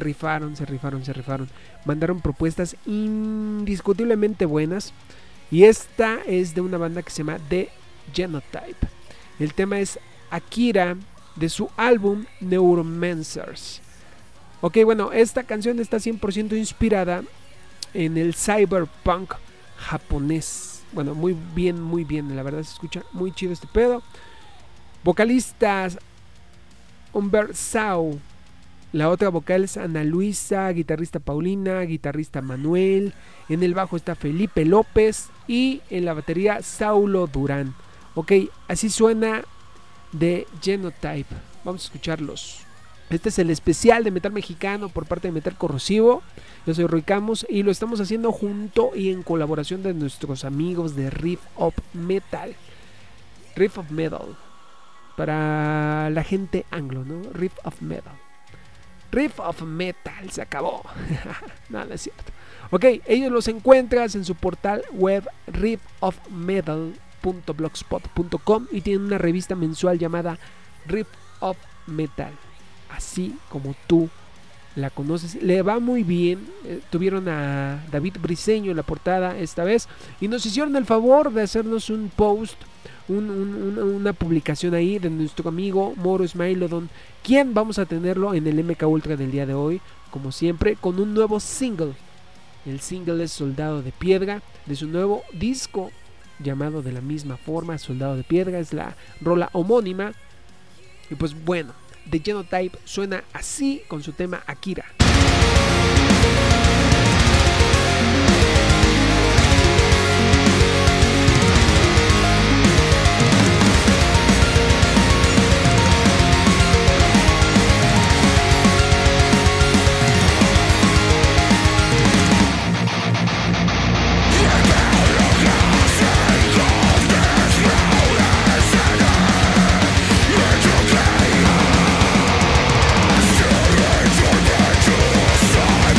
Mandaron propuestas indiscutiblemente buenas. Y esta es de una banda que se llama The Genotype. El tema es Akira, de su álbum Neuromancers. Ok, bueno, esta canción está 100% inspirada en el cyberpunk japonés. Bueno, muy bien, la verdad se escucha muy chido este pedo. Vocalistas Humbert Sau, la otra vocal es Ana Luisa, guitarrista Paulina, guitarrista Manuel, en el bajo está Felipe López y en la batería Saulo Durán. Ok, así suena The Genotype. Vamos a escucharlos. Este es el especial de metal mexicano por parte de Metal Corrosivo. Yo soy Roy Camus y lo estamos haciendo junto y en colaboración de nuestros amigos de Riff of Metal. Riff of Metal, para la gente anglo, ¿no? Riff of Metal. Riff of Metal, se acabó. No, no es cierto. Ok, ellos los encuentras en su portal web riffofmetal.blogspot.com y tienen una revista mensual llamada Riff of Metal, así como tú la conoces. Le va muy bien. Tuvieron a David Briseño en la portada esta vez y nos hicieron el favor de hacernos un post, una publicación ahí de nuestro amigo Moro Smilodon, quien vamos a tenerlo en el MK Ultra del día de hoy, como siempre, con un nuevo single. El single es Soldado de Piedra, de su nuevo disco llamado de la misma forma, Soldado de Piedra, es la rola homónima. Y pues bueno, The Genotype suena así con su tema Akira. Sorry.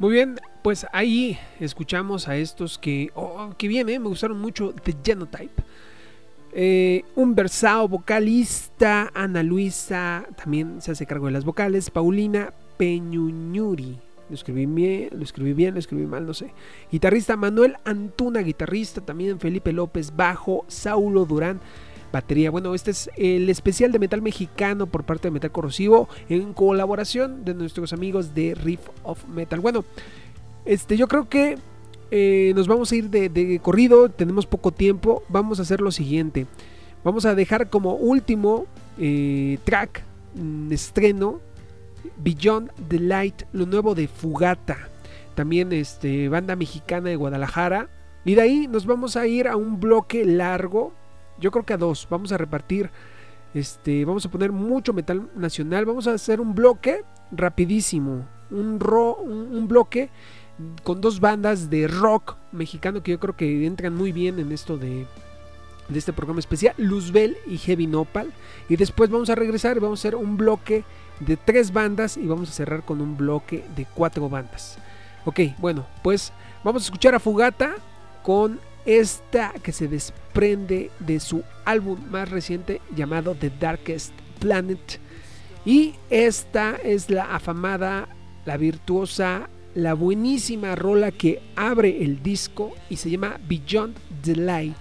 Muy bien, pues ahí escuchamos a estos que bien, me gustaron mucho, The Genotype. Un Versao, vocalista, Ana Luisa también se hace cargo de las vocales, Paulina Peñuñuri, lo escribí bien, lo escribí mal, no sé. Guitarrista Manuel Antuna, guitarrista, también Felipe López, bajo, Saulo Durán, batería. Bueno, este es el especial de metal mexicano por parte de Metal Corrosivo en colaboración de nuestros amigos de Riff of Metal. Bueno, yo creo que nos vamos a ir de corrido, tenemos poco tiempo. Vamos a hacer lo siguiente, vamos a dejar como último track, estreno, Beyond the Light, lo nuevo de Fugata, también banda mexicana de Guadalajara. Y de ahí nos vamos a ir a un bloque largo, yo creo que a dos, vamos a repartir, vamos a poner mucho metal nacional, vamos a hacer un bloque rapidísimo, un bloque con dos bandas de rock mexicano que yo creo que entran muy bien en esto de este programa especial, Luzbel y Heavy Nopal. Y después vamos a regresar y vamos a hacer un bloque de 3 bandas y vamos a cerrar con un bloque de 4 bandas. Ok, bueno, pues vamos a escuchar a Fugata con esta que se desprende de su álbum más reciente llamado The Darkest Planet. Y esta es la afamada, la virtuosa, la buenísima rola que abre el disco y se llama Beyond the Light.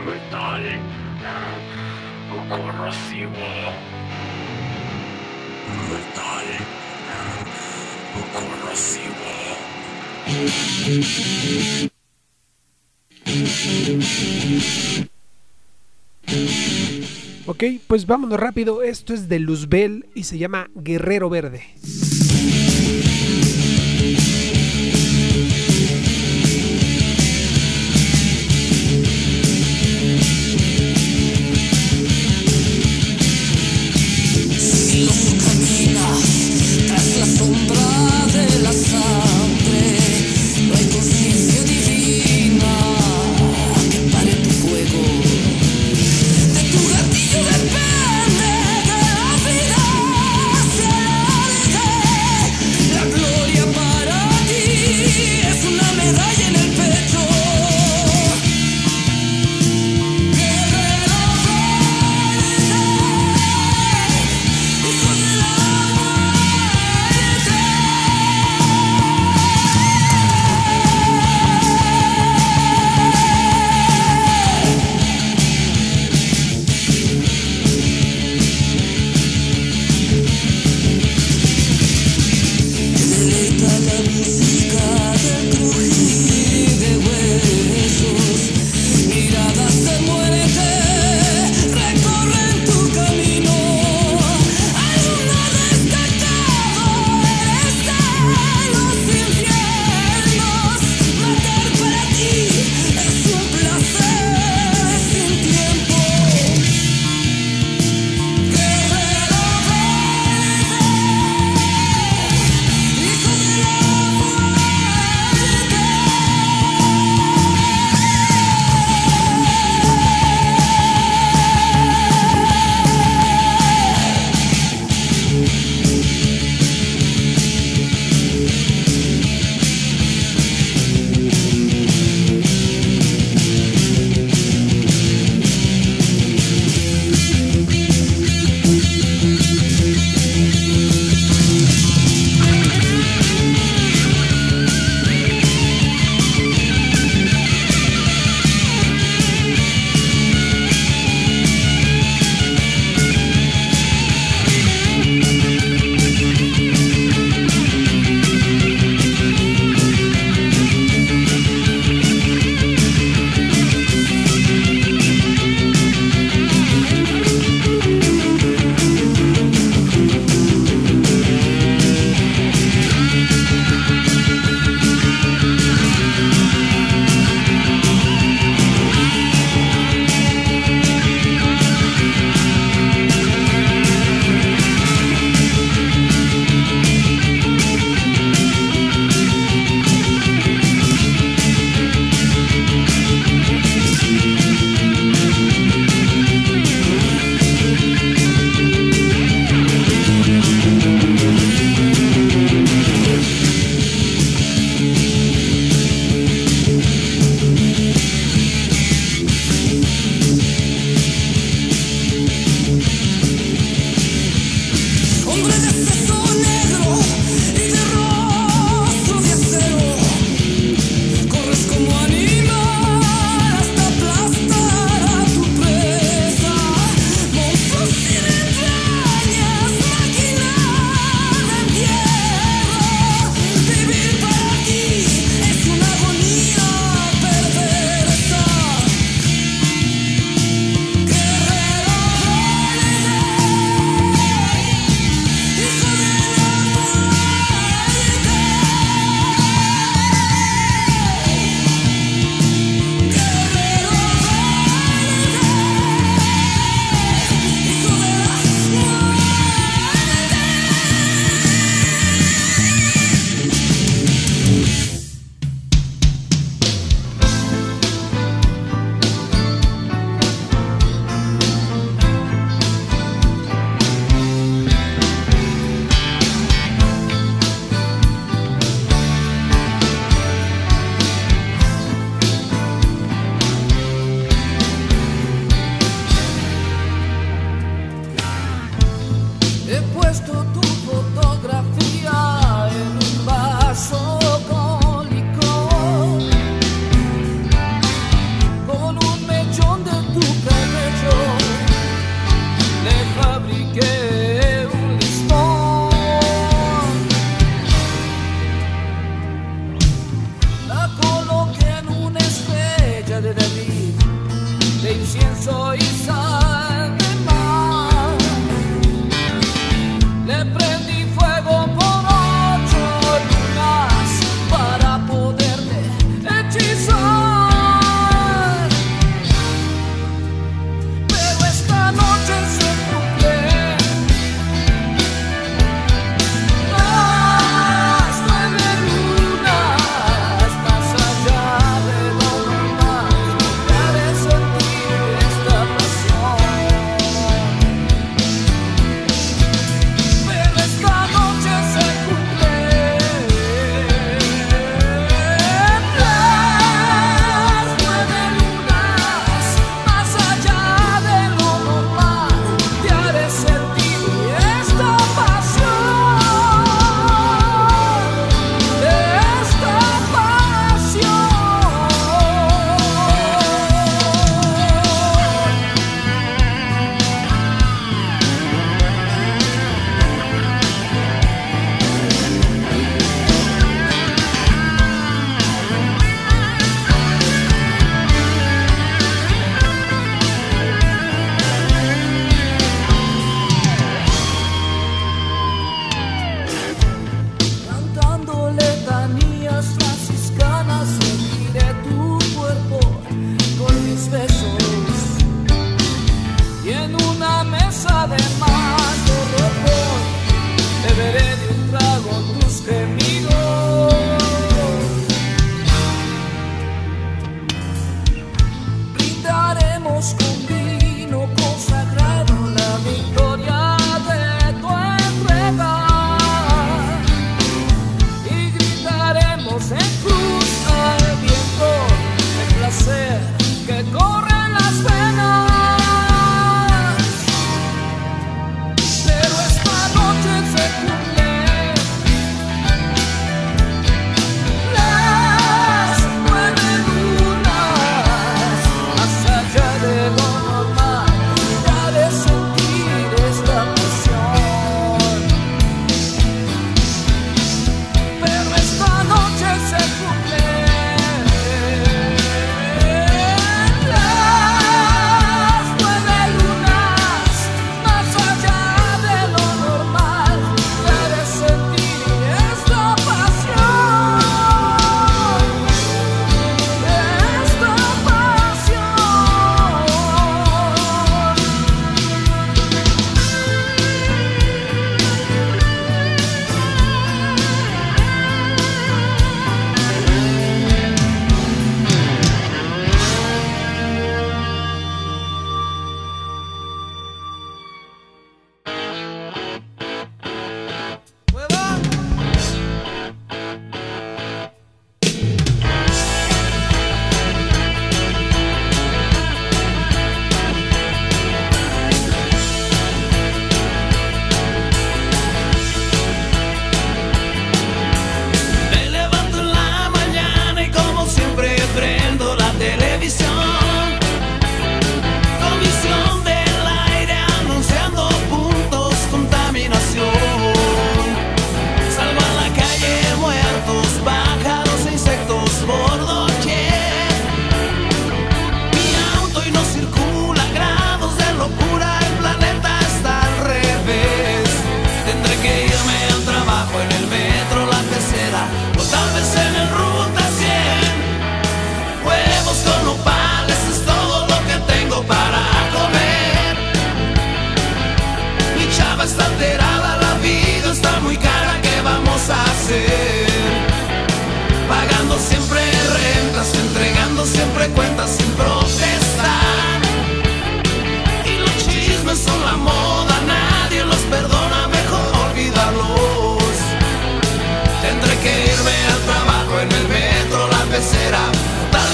Metal corrosivo. Metal corrosivo. Ok, pues vámonos rápido. Esto es de Luzbel y se llama Guerrero Verde. Depende de la vida, si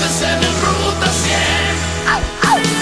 vez en el Ruta 100.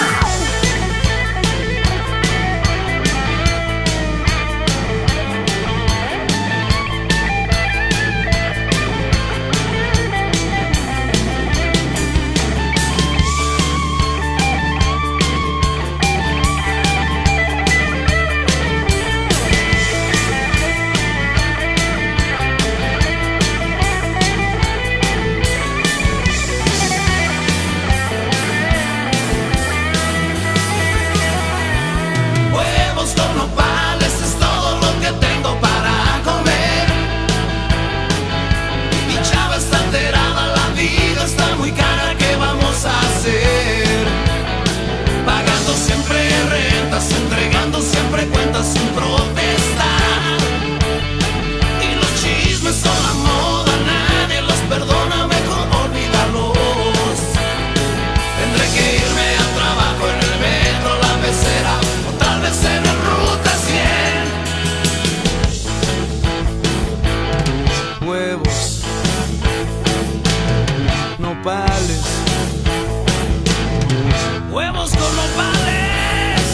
Huevos con nopales.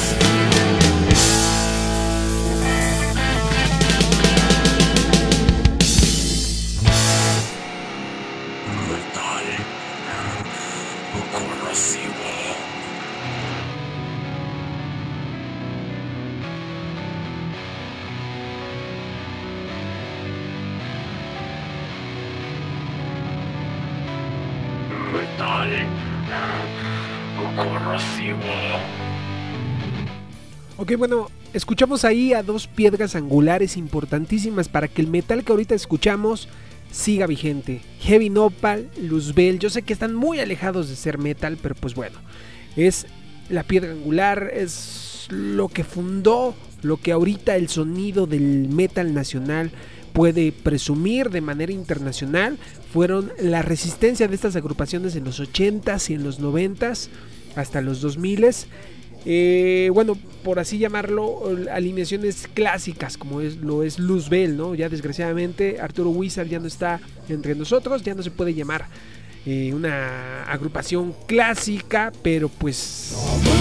Metal corrosivo. Metal corrosivo. Ok, bueno, escuchamos ahí a dos piedras angulares importantísimas para que el metal que ahorita escuchamos siga vigente. Heavy Nopal, Luzbel, yo sé que están muy alejados de ser metal, pero pues bueno, es la piedra angular, es lo que fundó, lo que ahorita el sonido del metal nacional puede presumir de manera internacional. Fueron la resistencia de estas agrupaciones en los 80s y en los 90s hasta los 2000s. Bueno, por así llamarlo, alineaciones clásicas como lo es Luzbel, ¿no? Ya desgraciadamente Arturo Wizard ya no está entre nosotros, ya no se puede llamar una agrupación clásica, pero pues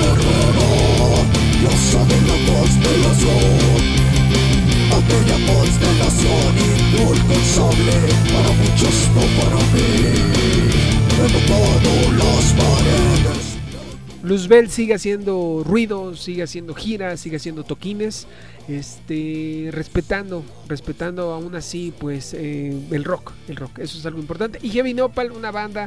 aquella constelación inalcanzable, para muchos no para mí, he tocado las paredes. Luzbel sigue haciendo ruido, sigue haciendo giras, sigue haciendo toquines, respetando aún así pues el rock, eso es algo importante. Y Heavy Nopal, una banda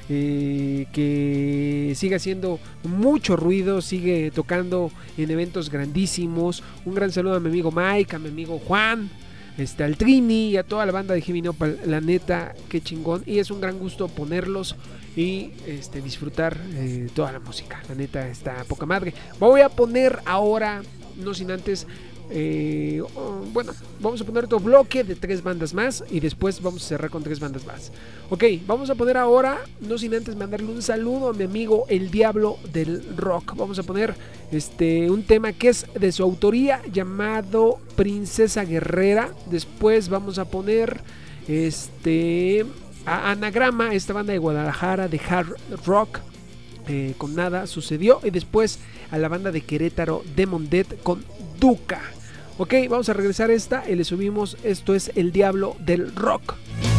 que sigue haciendo mucho ruido, sigue tocando en eventos grandísimos. Un gran saludo a mi amigo Mike, a mi amigo Juan, al Trini y a toda la banda de Heavy Nopal. La neta, qué chingón, y es un gran gusto ponerlos y disfrutar toda la música. La neta está poca madre. Voy a poner ahora, no sin antes, bueno, vamos a poner otro bloque de 3 bandas más y después vamos a cerrar con 3 bandas más. Ok, vamos a poner ahora, no sin antes mandarle un saludo a mi amigo El Diablo del Rock. Vamos a poner un tema que es de su autoría, llamado Princesa Guerrera. Después vamos a poner a Anagrama, esta banda de Guadalajara de hard rock, con Nada Sucedió. Y después a la banda de Querétaro, Demon Dead, con Duca. Ok, vamos a regresar y le subimos. Esto es El Diablo del Rock.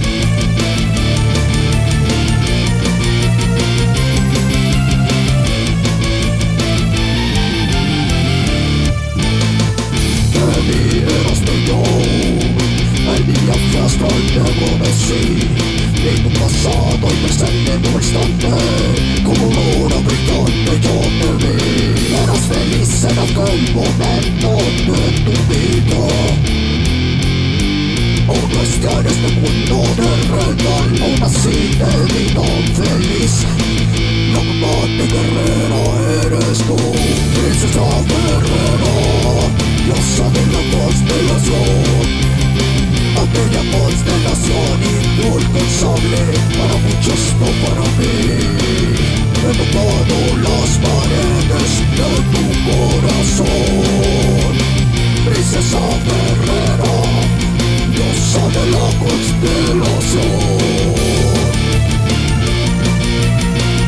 El día fiesta llevo de sí, de tu pasado y presente en un instante, como una brillante yo te vi. Eras feliz en aquel momento de tu vida. Ahora está en este mundo de real, aún así te vi tan feliz. La combate guerrera eres tú, princesa guerrera, diosa de la constelación. Aquella constelación inalcanzable, para muchos no para mí. He tocado las paredes de tu corazón. Princesa guerrera, diosa de la constelación.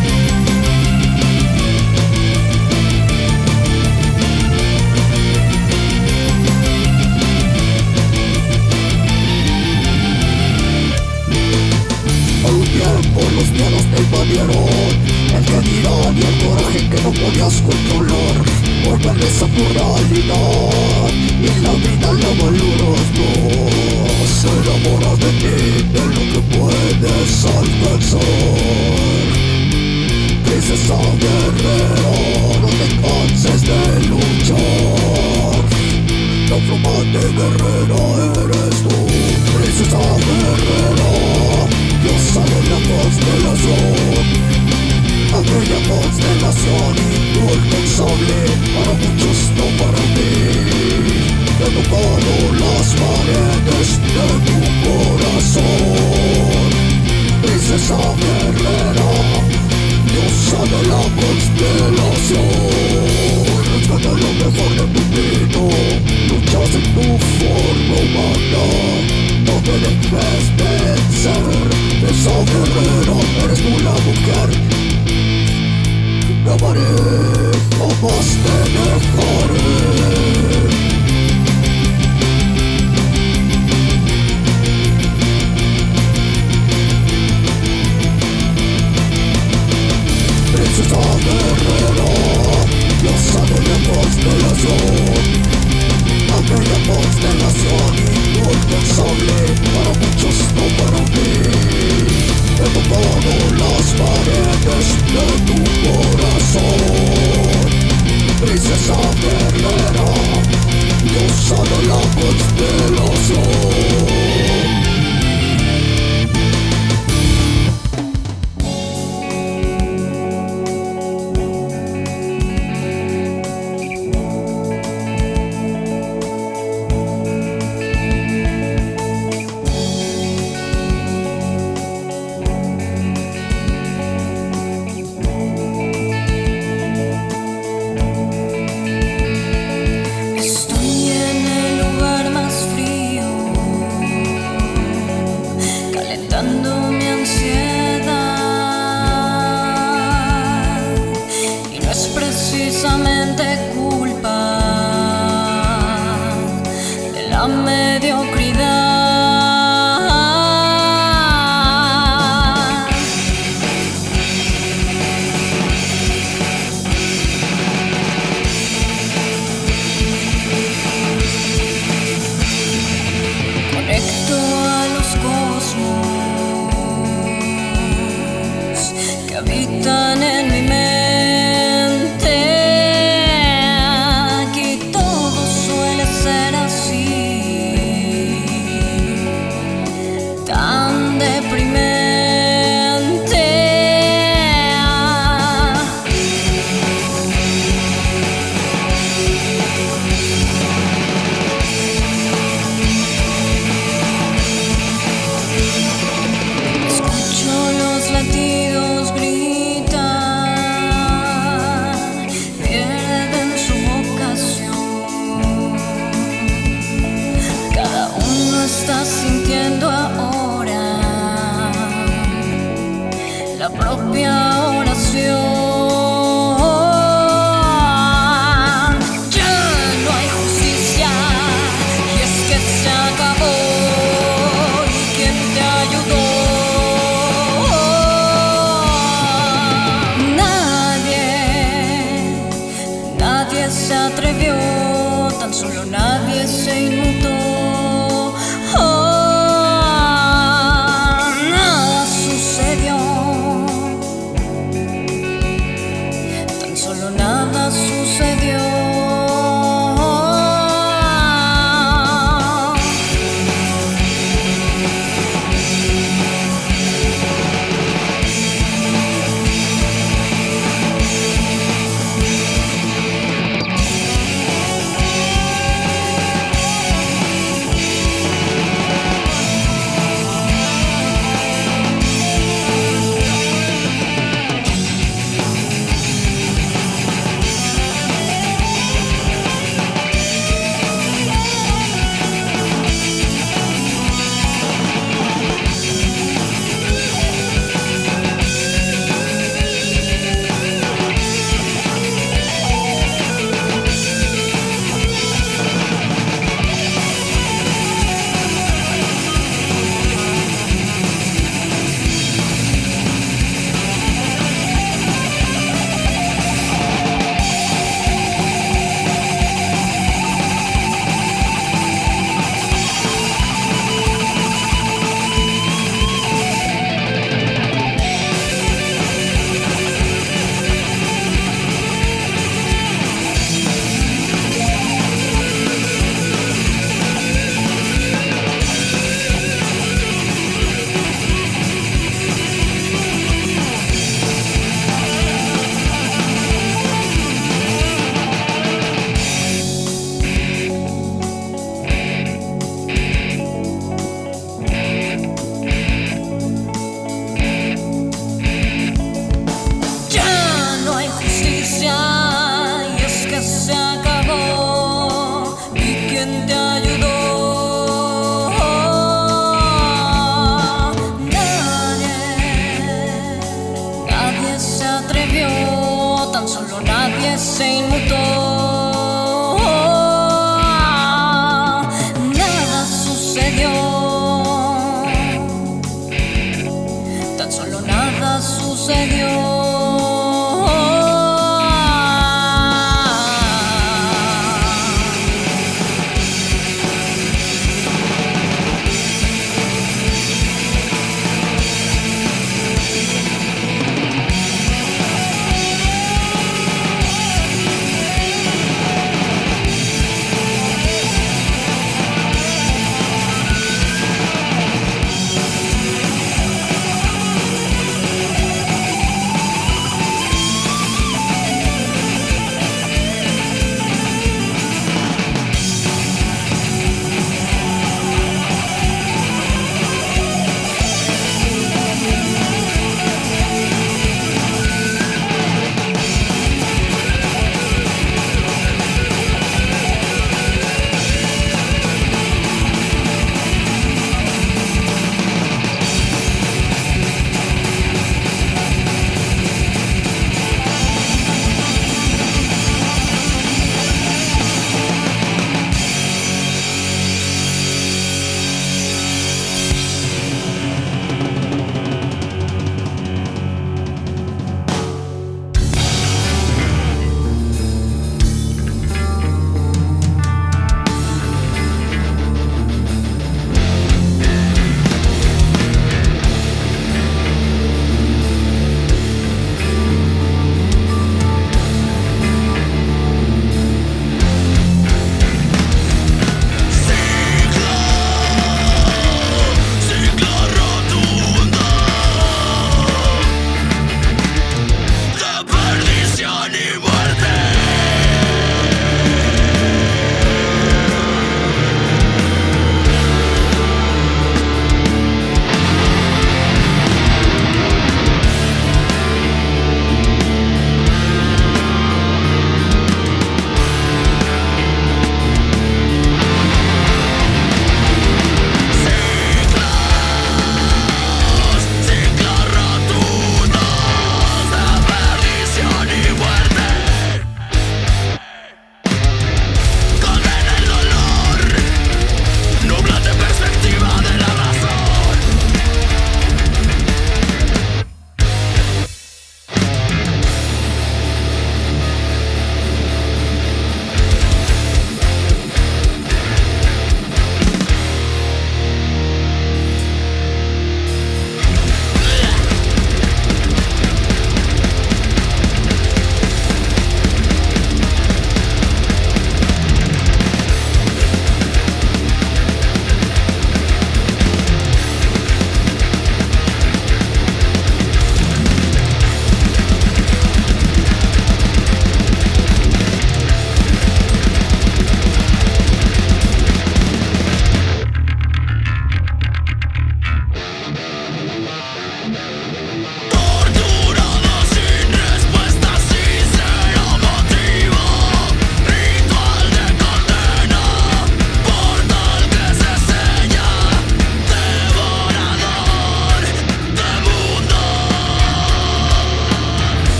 que dirán y el coraje que no podías controlar. Volverles a tu realidad y la vida la valoras más. Se enamoras de ti, de lo que puedes alcanzar. Princesa guerrera, no te canses de luchar. La flamante guerrera eres tú, princesa guerrera, diosa de la constelación. Aquella constelación inalcanzable, para muchos no para mí. He tocado las paredes de tu corazón. Princesa guerrera, diosa de la constelación. Rescata lo mejor de tu vida, luchas en tu forma humana. No te dejes vencer, esa guerrera, eres tú la mujer. Me amaré, jamás te dejaré. Princesa guerrera, diosa de la constelación. Aquella constelación inalcanzable, para muchos no para mí. He tocado las paredes de tu corazón. Princesa guerrera, diosa de la constelación. tan solo nadie se inmutó. Nada sucedió, tan solo nada sucedió.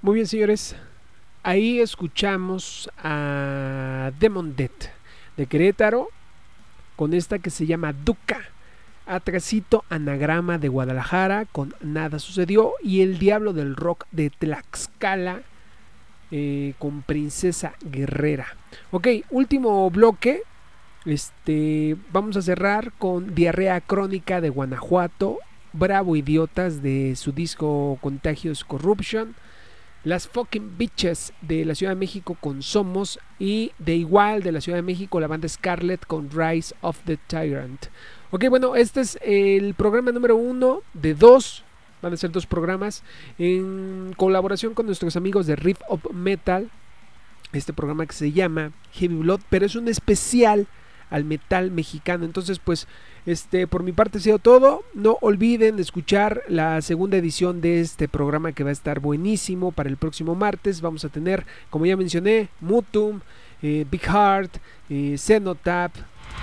Muy bien, señores. Ahí escuchamos a Demon Dead de Querétaro con esta que se llama Duca. Atrasito Anagrama de Guadalajara con Nada Sucedió. Y El Diablo del Rock de Tlaxcala con Princesa Guerrera. Ok, último bloque. Vamos a cerrar con Diarrea Crónica de Guanajuato. Bravo Idiotas de su disco Contagious Corruption. Las Fucking Bitches de la Ciudad de México con Somos. Y de igual de la Ciudad de México la banda Scarlet con Rise of the Tyrant. Ok, bueno, este es el programa número 1 de 2. Van a ser 2 programas en colaboración con nuestros amigos de Riff of Metal. Este programa que se llama Heavy Blood, pero es un especial al metal mexicano. Entonces, pues, por mi parte ha sido todo. No olviden escuchar la segunda edición de este programa que va a estar buenísimo para el próximo martes. Vamos a tener, como ya mencioné, Mutum, Big Heart, Cenotap.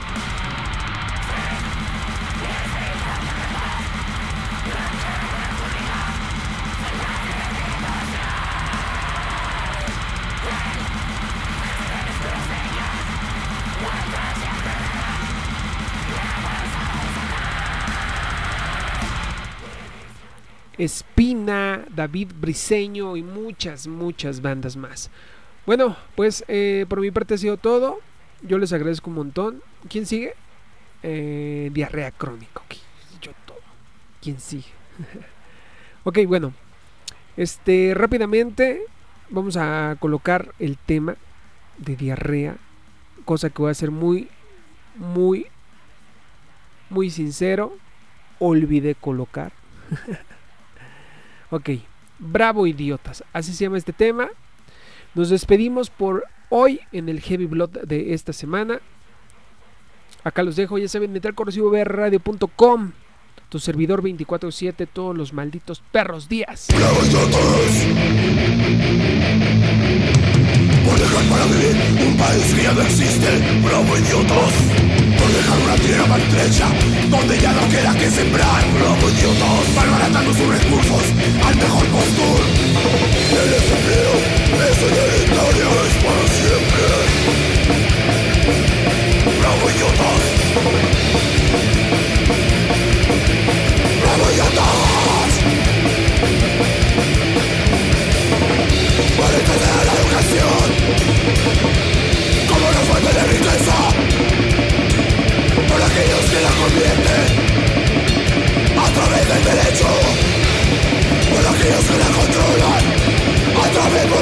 Espina, David Briseño y muchas bandas más. Bueno, pues por mi parte ha sido todo. Yo les agradezco un montón. ¿Quién sigue? Diarrea Crónica. Okay. Yo todo. ¿Quién sigue? Ok, bueno. Rápidamente vamos a colocar el tema de diarrea. Cosa que voy a ser muy sincero. Olvidé colocar. Ok, Bravo Idiotas, así se llama este tema. Nos despedimos por hoy en el Heavy Blood de esta semana. Acá los dejo, ya saben, metalcorrosivobradio.com, tu servidor 24/7 todos los malditos perros días. ¡Bravo Idiotas! Por dejar para vivir un país que ya no existe. ¡Bravo Idiotas! Por dejar una tierra maltrecha donde ya no queda que sembrar. ¡Bravo Idiotas! Malbaratando sus recursos al mejor postor. El desempleo es hereditario, es para siempre. ¡Bravo Idiotas! ¡Bravo Idiotas! Para entender la educación como una fuente de riqueza, por aquellos que la convierten a través del derecho, por aquellos que la controlan a través de